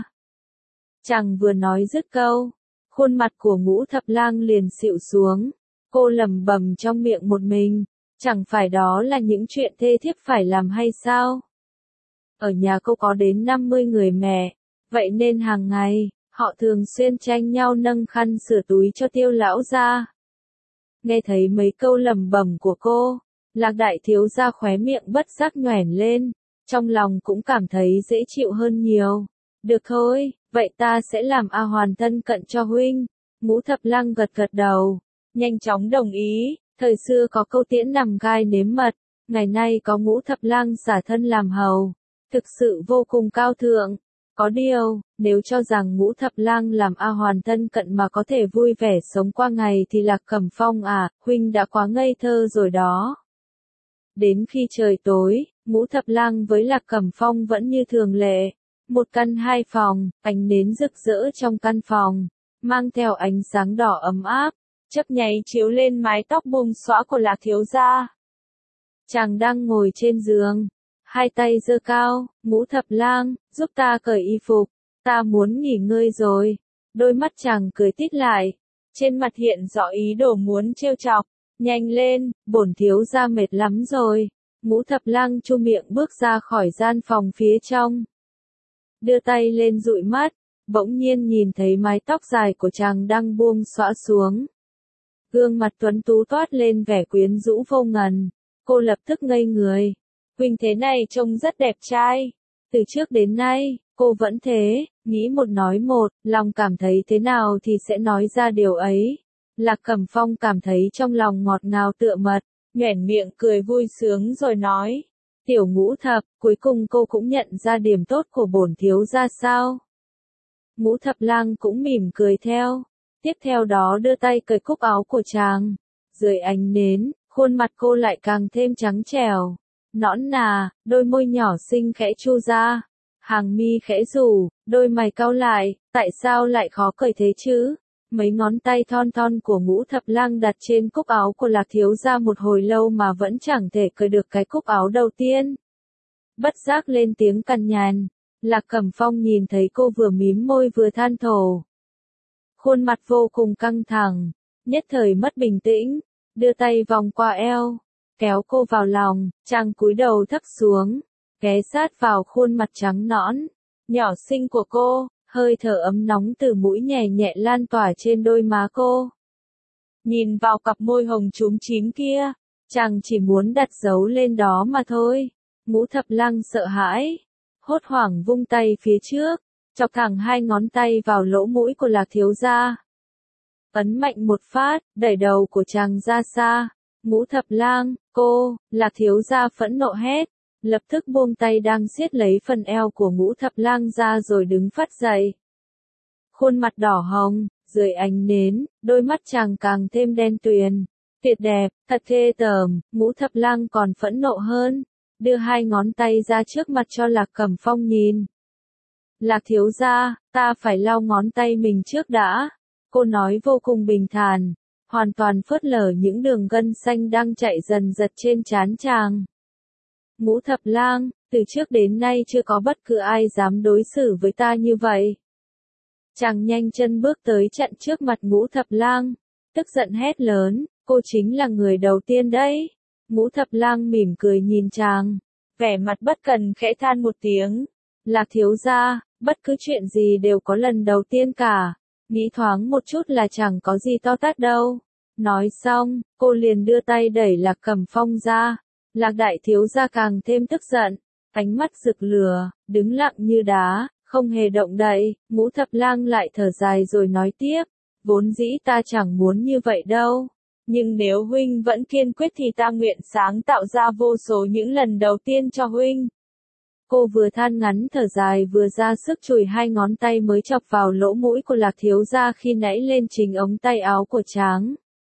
Chàng vừa nói dứt câu, khuôn mặt của Ngũ thập lang liền xịu xuống, cô lẩm bẩm trong miệng một mình, chẳng phải đó là những chuyện thê thiếp phải làm hay sao? Ở nhà cô có đến năm mươi người mẹ, vậy nên hàng ngày, họ thường xuyên tranh nhau nâng khăn sửa túi cho Tiêu lão gia. Nghe thấy mấy câu lẩm bẩm của cô, Lạc đại thiếu gia khóe miệng bất giác nhoẻn lên, trong lòng cũng cảm thấy dễ chịu hơn nhiều. Được thôi, vậy ta sẽ làm A Hoàn thân cận cho huynh. Ngũ thập lang gật gật đầu, nhanh chóng đồng ý. Thời xưa có câu tiễn nằm gai nếm mật, ngày nay có Ngũ thập lang xả thân làm hầu, thực sự vô cùng cao thượng. Có điều, nếu cho rằng Ngũ thập lang làm A Hoàn thân cận mà có thể vui vẻ sống qua ngày thì Lạc Cẩm Phong à, huynh đã quá ngây thơ rồi đó. Đến khi trời tối, Ngũ thập lang với Lạc Cẩm Phong vẫn như thường lệ. Một căn hai phòng, ánh nến rực rỡ trong căn phòng, mang theo ánh sáng đỏ ấm áp, chớp nháy chiếu lên mái tóc buông xõa của Lạc thiếu gia. Chàng đang ngồi trên giường, hai tay giơ cao, Ngũ thập lang, giúp ta cởi y phục, ta muốn nghỉ ngơi rồi. Đôi mắt chàng cười tít lại, trên mặt hiện rõ ý đồ muốn trêu chọc, nhanh lên, bổn thiếu gia mệt lắm rồi. Ngũ thập lang chu miệng bước ra khỏi gian phòng phía trong. Đưa tay lên dụi mắt, bỗng nhiên nhìn thấy mái tóc dài của chàng đang buông xõa xuống. Gương mặt tuấn tú toát lên vẻ quyến rũ vô ngần, cô lập tức ngây người. Huynh thế này trông rất đẹp trai. Từ trước đến nay, cô vẫn thế, nghĩ một nói một, lòng cảm thấy thế nào thì sẽ nói ra điều ấy. Lạc Cẩm Phong cảm thấy trong lòng ngọt ngào tựa mật, nhoẻn miệng cười vui sướng rồi nói. Tiểu Ngũ thập, cuối cùng cô cũng nhận ra điểm tốt của bổn thiếu gia sao? Ngũ thập lang cũng mỉm cười theo, tiếp theo đó đưa tay cởi cúc áo của chàng. Dưới ánh nến, khuôn mặt cô lại càng thêm trắng trẻo, nõn nà, đôi môi nhỏ xinh khẽ chu ra, hàng mi khẽ rủ, đôi mày cau lại, tại sao lại khó cởi thế chứ? Mấy ngón tay thon thon của Ngũ thập lang đặt trên cúc áo của Lạc thiếu gia một hồi lâu mà vẫn chẳng thể cởi được cái cúc áo đầu tiên. Bất giác lên tiếng cằn nhằn, Lạc Cẩm Phong nhìn thấy cô vừa mím môi vừa than thở. Khuôn mặt vô cùng căng thẳng, nhất thời mất bình tĩnh, đưa tay vòng qua eo, kéo cô vào lòng, chàng cúi đầu thấp xuống, ghé sát vào khuôn mặt trắng nõn, nhỏ xinh của cô. Hơi thở ấm nóng từ mũi nhẹ nhẹ lan tỏa trên đôi má cô. Nhìn vào cặp môi hồng chúm chím kia, chàng chỉ muốn đặt dấu lên đó mà thôi. Ngũ thập lang sợ hãi, hốt hoảng vung tay phía trước, chọc thẳng hai ngón tay vào lỗ mũi của Lạc thiếu gia. Ấn mạnh một phát, đẩy đầu của chàng ra xa. Ngũ thập lang, cô, Lạc thiếu gia phẫn nộ hét. Lập tức buông tay đang siết lấy phần eo của Ngũ thập lang ra rồi đứng phắt dậy. Khuôn mặt đỏ hồng, dưới ánh nến, đôi mắt chàng càng thêm đen tuyền. Tuyệt đẹp, thật ghê tởm. Ngũ thập lang còn phẫn nộ hơn, đưa hai ngón tay ra trước mặt cho Lạc Cẩm Phong nhìn. Lạc thiếu gia, ta phải lau ngón tay mình trước đã. Cô nói vô cùng bình thản, hoàn toàn phớt lờ những đường gân xanh đang chạy dần dật trên trán chàng. Ngũ thập lang, từ trước đến nay chưa có bất cứ ai dám đối xử với ta như vậy. Chàng nhanh chân bước tới chặn trước mặt Ngũ thập lang, tức giận hét lớn, cô chính là người đầu tiên đấy. Ngũ thập lang mỉm cười nhìn chàng, vẻ mặt bất cần khẽ than một tiếng. Lạc thiếu gia, bất cứ chuyện gì đều có lần đầu tiên cả. nghĩ thoáng một chút là chẳng có gì to tát đâu. Nói xong, cô liền đưa tay đẩy Lạc Cẩm Phong ra. Lạc đại thiếu gia càng thêm tức giận, ánh mắt rực lửa, đứng lặng như đá, không hề động đậy. Ngũ Thập Lang lại thở dài rồi nói tiếp, vốn dĩ ta chẳng muốn như vậy đâu. Nhưng nếu huynh vẫn kiên quyết thì ta nguyện sáng tạo ra vô số những lần đầu tiên cho huynh. Cô vừa than ngắn thở dài vừa ra sức chùi hai ngón tay mới chọc vào lỗ mũi của Lạc thiếu gia khi nãy lên trình ống tay áo của Tráng.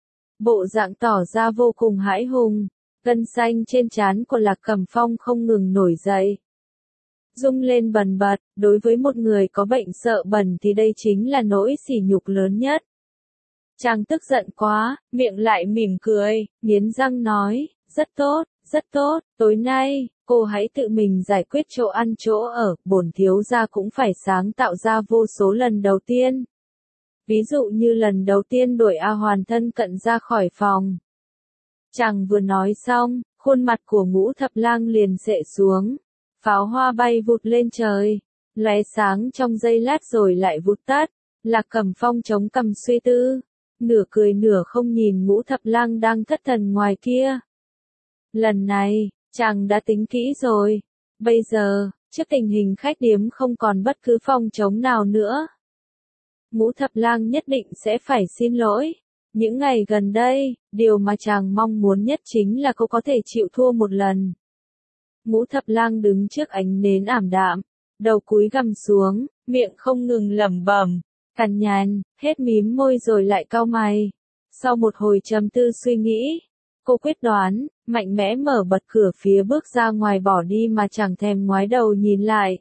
Bộ dạng tỏ ra vô cùng hãi hùng, gân xanh trên trán của Lạc Cẩm Phong không ngừng nổi dậy. Rung lên bần bật, đối với một người có bệnh sợ bẩn thì đây chính là nỗi sỉ nhục lớn nhất. Chàng tức giận quá, miệng lại mỉm cười, nghiến răng nói, rất tốt, rất tốt, tối nay, cô hãy tự mình giải quyết chỗ ăn chỗ ở, bổn thiếu gia cũng phải sáng tạo ra vô số lần đầu tiên. Ví dụ như lần đầu tiên đuổi A Hoàn thân cận ra khỏi phòng. Chàng vừa nói xong, khuôn mặt của Ngũ Thập Lang liền xệ xuống, pháo hoa bay vụt lên trời, lóe sáng trong giây lát rồi lại vụt tắt. Lạc Cẩm Phong chống cằm suy tư, nửa cười nửa không nhìn Ngũ Thập Lang đang thất thần ngoài kia. Lần này, chàng đã tính kỹ rồi. Bây giờ, trước tình hình khách điếm không còn bất cứ phòng trống nào nữa, Ngũ Thập Lang nhất định sẽ phải xin lỗi. Những ngày gần đây, điều mà chàng mong muốn nhất chính là cô có thể chịu thua một lần. Ngũ Thập Lang đứng trước ánh nến ảm đạm, đầu cúi gằm xuống, miệng không ngừng lẩm bẩm, cằn nhằn, hết mím môi rồi lại cau mày. Sau một hồi trầm tư suy nghĩ, cô quyết đoán, mạnh mẽ mở bật cửa phía bước ra ngoài bỏ đi mà chẳng thèm ngoái đầu nhìn lại.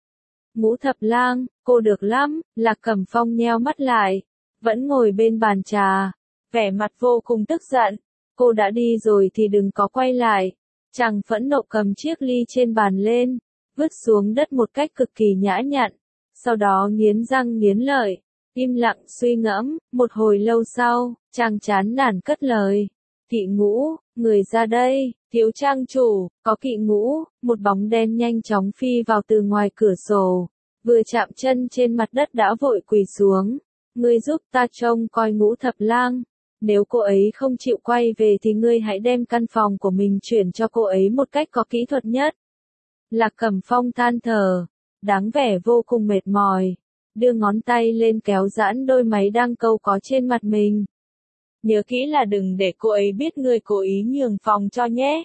Ngũ Thập Lang, cô được lắm. Lạc Cẩm Phong nheo mắt lại, vẫn ngồi bên bàn trà, vẻ mặt vô cùng tức giận. Cô đã đi rồi thì đừng có quay lại. Chàng phẫn nộ cầm chiếc ly trên bàn lên, vứt xuống đất một cách cực kỳ nhã nhặn, sau đó nghiến răng nghiến lợi, im lặng suy ngẫm. Một hồi lâu sau, chàng chán nản cất lời, Kỵ Ngũ, người ra đây. Thiếu trang chủ, có Kỵ Ngũ. Một bóng đen nhanh chóng phi vào từ ngoài cửa sổ, vừa chạm chân trên mặt đất đã vội quỳ xuống. Ngươi giúp ta trông coi Ngũ Thập Lang. Nếu cô ấy không chịu quay về thì ngươi hãy đem căn phòng của mình chuyển cho cô ấy một cách có kỹ thuật nhất. Lạc Cẩm Phong than thở, dáng vẻ vô cùng mệt mỏi, đưa ngón tay lên kéo giãn đôi máy đang câu có trên mặt mình. Nhớ kỹ là đừng để cô ấy biết ngươi cố ý nhường phòng cho nhé.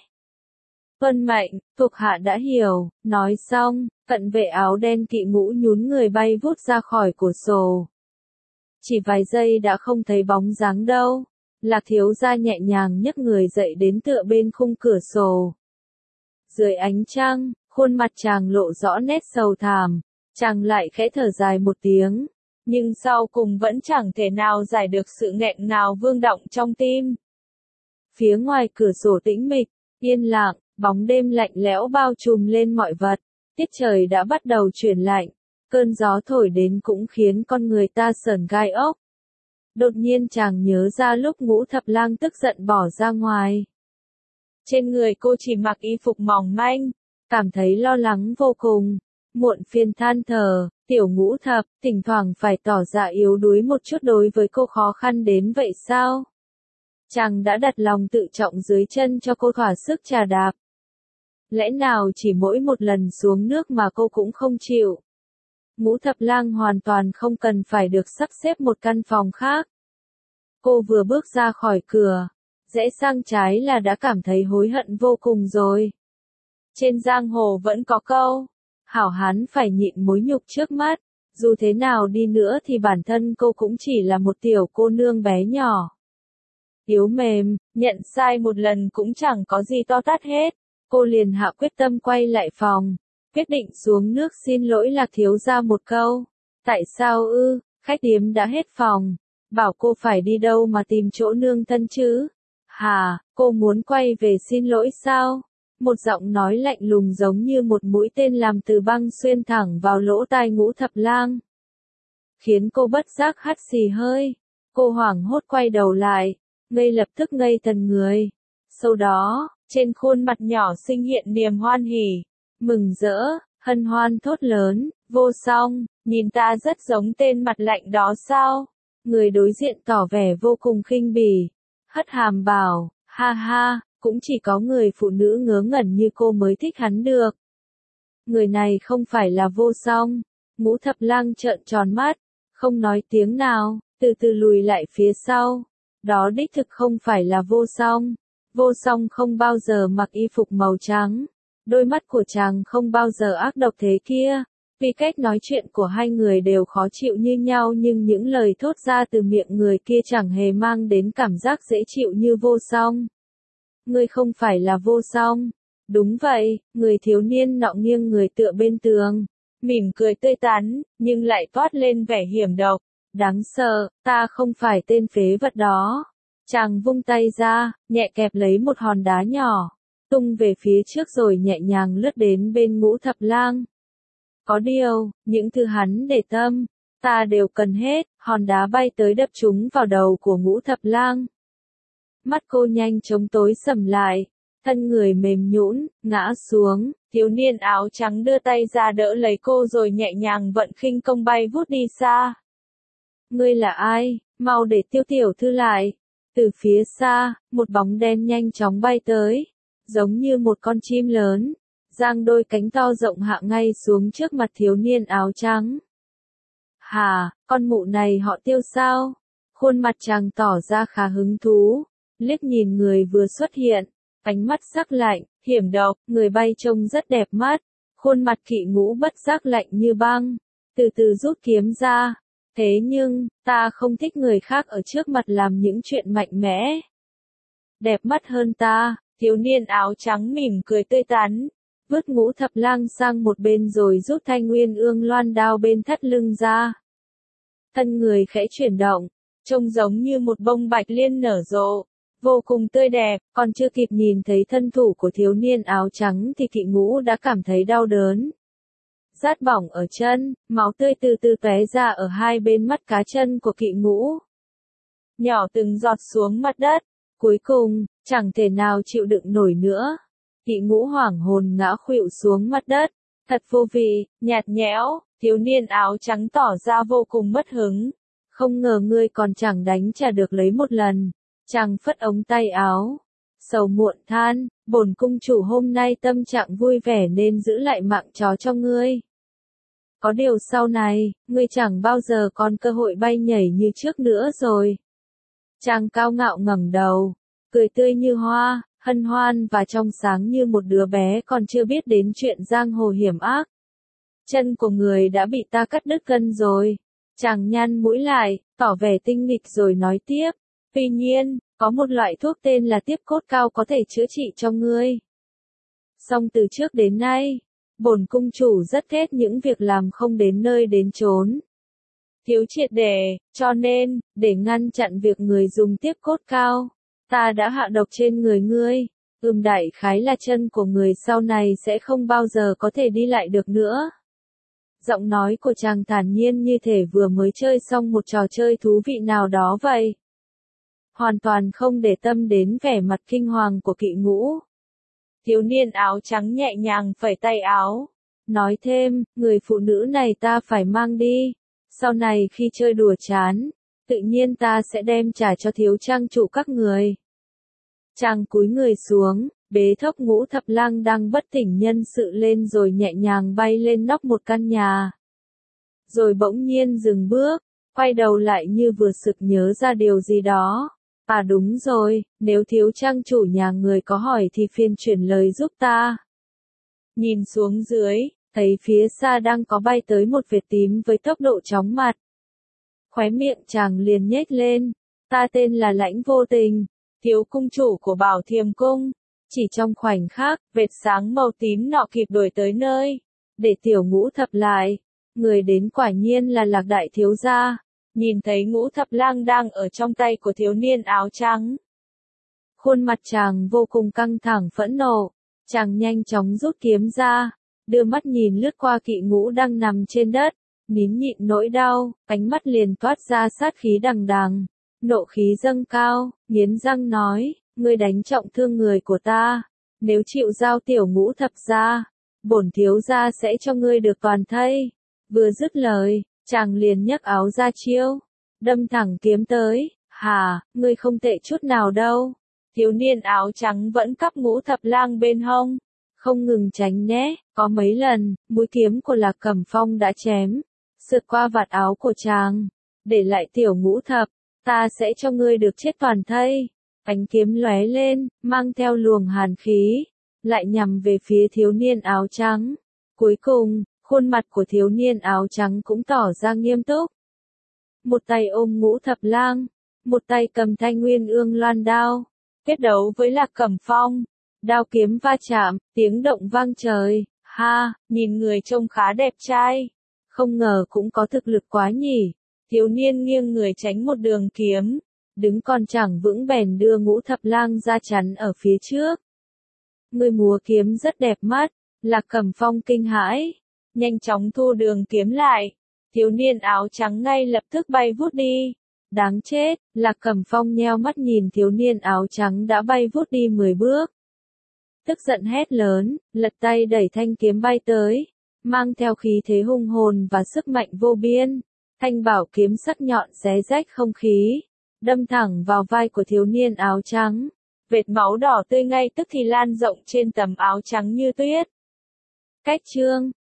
Vân mệnh, thuộc hạ đã hiểu. Nói xong, cận vệ áo đen Kỵ Ngũ nhún người bay vút ra khỏi cửa sổ. Chỉ vài giây đã không thấy bóng dáng đâu. Lạc thiếu gia nhẹ nhàng nhấc người dậy đến tựa bên khung cửa sổ. Dưới ánh trăng, khuôn mặt chàng lộ rõ nét sầu thảm. Chàng lại khẽ thở dài một tiếng, nhưng sau cùng vẫn chẳng thể nào giải được sự nghẹn ngào vương động trong tim. Phía ngoài cửa sổ tĩnh mịch, yên lặng, bóng đêm lạnh lẽo bao trùm lên mọi vật. Tiết trời đã bắt đầu chuyển lạnh, cơn gió thổi đến cũng khiến con người ta sởn gai ốc. Đột nhiên chàng nhớ ra lúc Ngũ Thập Lang tức giận bỏ ra ngoài. Trên người cô chỉ mặc y phục mỏng manh, cảm thấy lo lắng vô cùng. Muộn phiền than thở, tiểu Ngũ Thập, thỉnh thoảng phải tỏ ra yếu đuối một chút đối với cô khó khăn đến vậy sao? Chàng đã đặt lòng tự trọng dưới chân cho cô thỏa sức trà đạp. Lẽ nào chỉ mỗi một lần xuống nước mà cô cũng không chịu? Ngũ Thập Lang hoàn toàn không cần phải được sắp xếp một căn phòng khác. Cô vừa bước ra khỏi cửa, rẽ sang trái là đã cảm thấy hối hận vô cùng rồi. Trên giang hồ vẫn có câu, hảo hán phải nhịn mối nhục trước mắt. Dù thế nào đi nữa thì bản thân cô cũng chỉ là một tiểu cô nương bé nhỏ. Yếu mềm, nhận sai một lần cũng chẳng có gì to tát hết. Cô liền hạ quyết tâm quay lại phòng, quyết định xuống nước xin lỗi Lạc thiếu gia một câu. Tại sao ư, khách điếm đã hết phòng, bảo cô phải đi đâu mà tìm chỗ nương thân chứ? Hà, cô muốn quay về xin lỗi sao? Một giọng nói lạnh lùng giống như một mũi tên làm từ băng xuyên thẳng vào lỗ tai Ngũ Thập Lang, khiến cô bất giác hắt xì hơi. Cô hoảng hốt quay đầu lại, ngay lập tức ngây thần người. Sau đó, trên khuôn mặt nhỏ xinh hiện niềm hoan hỉ, mừng rỡ, hân hoan thốt lớn, Vô Song, nhìn ta rất giống tên mặt lạnh đó sao? Người đối diện tỏ vẻ vô cùng khinh bỉ. Hất hàm bảo, ha ha, cũng chỉ có người phụ nữ ngớ ngẩn như cô mới thích hắn được. Người này không phải là Vô Song. Ngũ Thập Lang trợn tròn mắt, không nói tiếng nào, từ từ lùi lại phía sau. Đó đích thực không phải là Vô Song. Vô Song không bao giờ mặc y phục màu trắng. Đôi mắt của chàng không bao giờ ác độc thế kia. Vì cách nói chuyện của hai người đều khó chịu như nhau nhưng những lời thốt ra từ miệng người kia chẳng hề mang đến cảm giác dễ chịu như Vô Song. Ngươi không phải là Vô Song. Đúng vậy, người thiếu niên nọ nghiêng người tựa bên tường. Mỉm cười tươi tắn, nhưng lại toát lên vẻ hiểm độc. Đáng sợ, ta không phải tên phế vật đó. Chàng vung tay ra, nhẹ kẹp lấy một hòn đá nhỏ, tung về phía trước rồi nhẹ nhàng lướt đến bên Ngũ Thập Lang. Có điều, những thứ hắn để tâm, ta đều cần hết, hòn đá bay tới đập trúng vào đầu của Ngũ Thập Lang. Mắt cô nhanh chóng tối sầm lại, thân người mềm nhũn, ngã xuống, thiếu niên áo trắng đưa tay ra đỡ lấy cô rồi nhẹ nhàng vận khinh công bay vút đi xa. Ngươi là ai, mau để Tiêu tiểu thư lại. Từ phía xa, một bóng đen nhanh chóng bay tới, giống như một con chim lớn, giang đôi cánh to rộng hạ ngay xuống trước mặt thiếu niên áo trắng. Hà, con mụ này họ Tiêu sao? Khuôn mặt chàng tỏ ra khá hứng thú, liếc nhìn người vừa xuất hiện, ánh mắt sắc lạnh, hiểm độc, người bay trông rất đẹp mắt, khuôn mặt Kỵ Ngũ bất giác lạnh như băng, từ từ rút kiếm ra. Thế nhưng, ta không thích người khác ở trước mặt làm những chuyện mạnh mẽ. Đẹp mắt hơn ta, thiếu niên áo trắng mỉm cười tươi tắn, vứt Ngũ Thập Lang sang một bên rồi rút thanh nguyên ương loan đao bên thắt lưng ra. Thân người khẽ chuyển động, trông giống như một bông bạch liên nở rộ, vô cùng tươi đẹp, còn chưa kịp nhìn thấy thân thủ của thiếu niên áo trắng thì Kỵ Ngũ đã cảm thấy đau đớn. Rát bỏng ở chân, máu tươi từ từ tóe ra ở hai bên mắt cá chân của Kỵ Ngũ. Nhỏ từng giọt xuống mặt đất, cuối cùng, chẳng thể nào chịu đựng nổi nữa. Kỵ Ngũ hoảng hồn ngã khuỵu xuống mặt đất, thật vô vị, nhạt nhẽo, thiếu niên áo trắng tỏ ra vô cùng mất hứng. Không ngờ ngươi còn chẳng đánh trả được lấy một lần, chàng phất ống tay áo. Sầu muộn than, bổn cung chủ hôm nay tâm trạng vui vẻ nên giữ lại mạng chó cho ngươi. Có điều sau này, ngươi chẳng bao giờ còn cơ hội bay nhảy như trước nữa rồi. Chàng cao ngạo ngẩng đầu, cười tươi như hoa, hân hoan và trong sáng như một đứa bé còn chưa biết đến chuyện giang hồ hiểm ác. Chân của người đã bị ta cắt đứt gân rồi. Chàng nhăn mũi lại, tỏ vẻ tinh nghịch rồi nói tiếp. Tuy nhiên, có một loại thuốc tên là tiếp cốt cao có thể chữa trị cho ngươi. Song từ trước đến nay, bổn cung chủ rất ghét những việc làm không đến nơi đến chốn. Thiếu triệt để, cho nên, để ngăn chặn việc người dùng tiếp cốt cao, ta đã hạ độc trên người ngươi. Ừm đại khái là chân của người sau này sẽ không bao giờ có thể đi lại được nữa. Giọng nói của chàng thản nhiên như thể vừa mới chơi xong một trò chơi thú vị nào đó vậy. Hoàn toàn không để tâm đến vẻ mặt kinh hoàng của Kỵ Ngũ. Thiếu niên áo trắng nhẹ nhàng phẩy tay áo, nói thêm, người phụ nữ này ta phải mang đi. Sau này khi chơi đùa chán, tự nhiên ta sẽ đem trả cho thiếu trang chủ các người. Chàng cúi người xuống, bế thốc Ngũ Thập Lang đang bất tỉnh nhân sự lên rồi nhẹ nhàng bay lên nóc một căn nhà. Rồi bỗng nhiên dừng bước, quay đầu lại như vừa sực nhớ ra điều gì đó. À đúng rồi, nếu thiếu trang chủ nhà người có hỏi thì phiền chuyển lời giúp ta. Nhìn xuống dưới, thấy phía xa đang có bay tới một vệt tím với tốc độ chóng mặt. Khóe miệng chàng liền nhếch lên, ta tên là Lãnh Vô Tình, thiếu cung chủ của Bảo Thiềm Cung. Chỉ trong khoảnh khắc, vệt sáng màu tím nọ kịp đuổi tới nơi, để tiểu Ngũ thập lại. Người đến quả nhiên là Lạc đại thiếu gia. Nhìn thấy Ngũ Thập Lang đang ở trong tay của thiếu niên áo trắng. Khuôn mặt chàng vô cùng căng thẳng phẫn nộ, chàng nhanh chóng rút kiếm ra, đưa mắt nhìn lướt qua Kỵ Ngũ đang nằm trên đất, nín nhịn nỗi đau, ánh mắt liền toát ra sát khí đằng đằng, nộ khí dâng cao, nghiến răng nói, ngươi đánh trọng thương người của ta, nếu chịu giao tiểu Ngũ Thập ra, bổn thiếu gia sẽ cho ngươi được toàn thây. Vừa dứt lời, chàng liền nhấc áo ra chiêu, đâm thẳng kiếm tới. Hà, ngươi không tệ chút nào đâu. Thiếu niên áo trắng vẫn cắp Ngũ Thập Lang bên hông, không ngừng tránh né, có mấy lần, mũi kiếm của Lạc Cẩm Phong đã chém, sượt qua vạt áo của chàng, để lại tiểu ngũ thập, ta sẽ cho ngươi được chết toàn thây. Ánh kiếm lóe lên, mang theo luồng hàn khí, lại nhằm về phía thiếu niên áo trắng. Cuối cùng, khuôn mặt của thiếu niên áo trắng cũng tỏ ra nghiêm túc. Một tay ôm Ngũ Thập Lang, một tay cầm Thanh Nguyên Ương loan đao, kết đấu với Lạc Cẩm Phong. Đao kiếm va chạm, tiếng động vang trời. Ha, nhìn người trông khá đẹp trai, không ngờ cũng có thực lực quá nhỉ. Thiếu niên nghiêng người tránh một đường kiếm, đứng còn chẳng vững bèn đưa Ngũ Thập Lang ra chắn ở phía trước. Người múa kiếm rất đẹp mắt. Lạc Cẩm Phong kinh hãi, nhanh chóng thu đường kiếm lại. Thiếu niên áo trắng ngay lập tức bay vút đi. Đáng chết, Lạc Cẩm Phong nheo mắt nhìn thiếu niên áo trắng đã bay vút đi mười bước. Tức giận hét lớn, lật tay đẩy thanh kiếm bay tới, mang theo khí thế hung hồn và sức mạnh vô biên. Thanh bảo kiếm sắc nhọn xé rách không khí, đâm thẳng vào vai của thiếu niên áo trắng. Vệt máu đỏ tươi ngay tức thì lan rộng trên tấm áo trắng như tuyết. Cách chương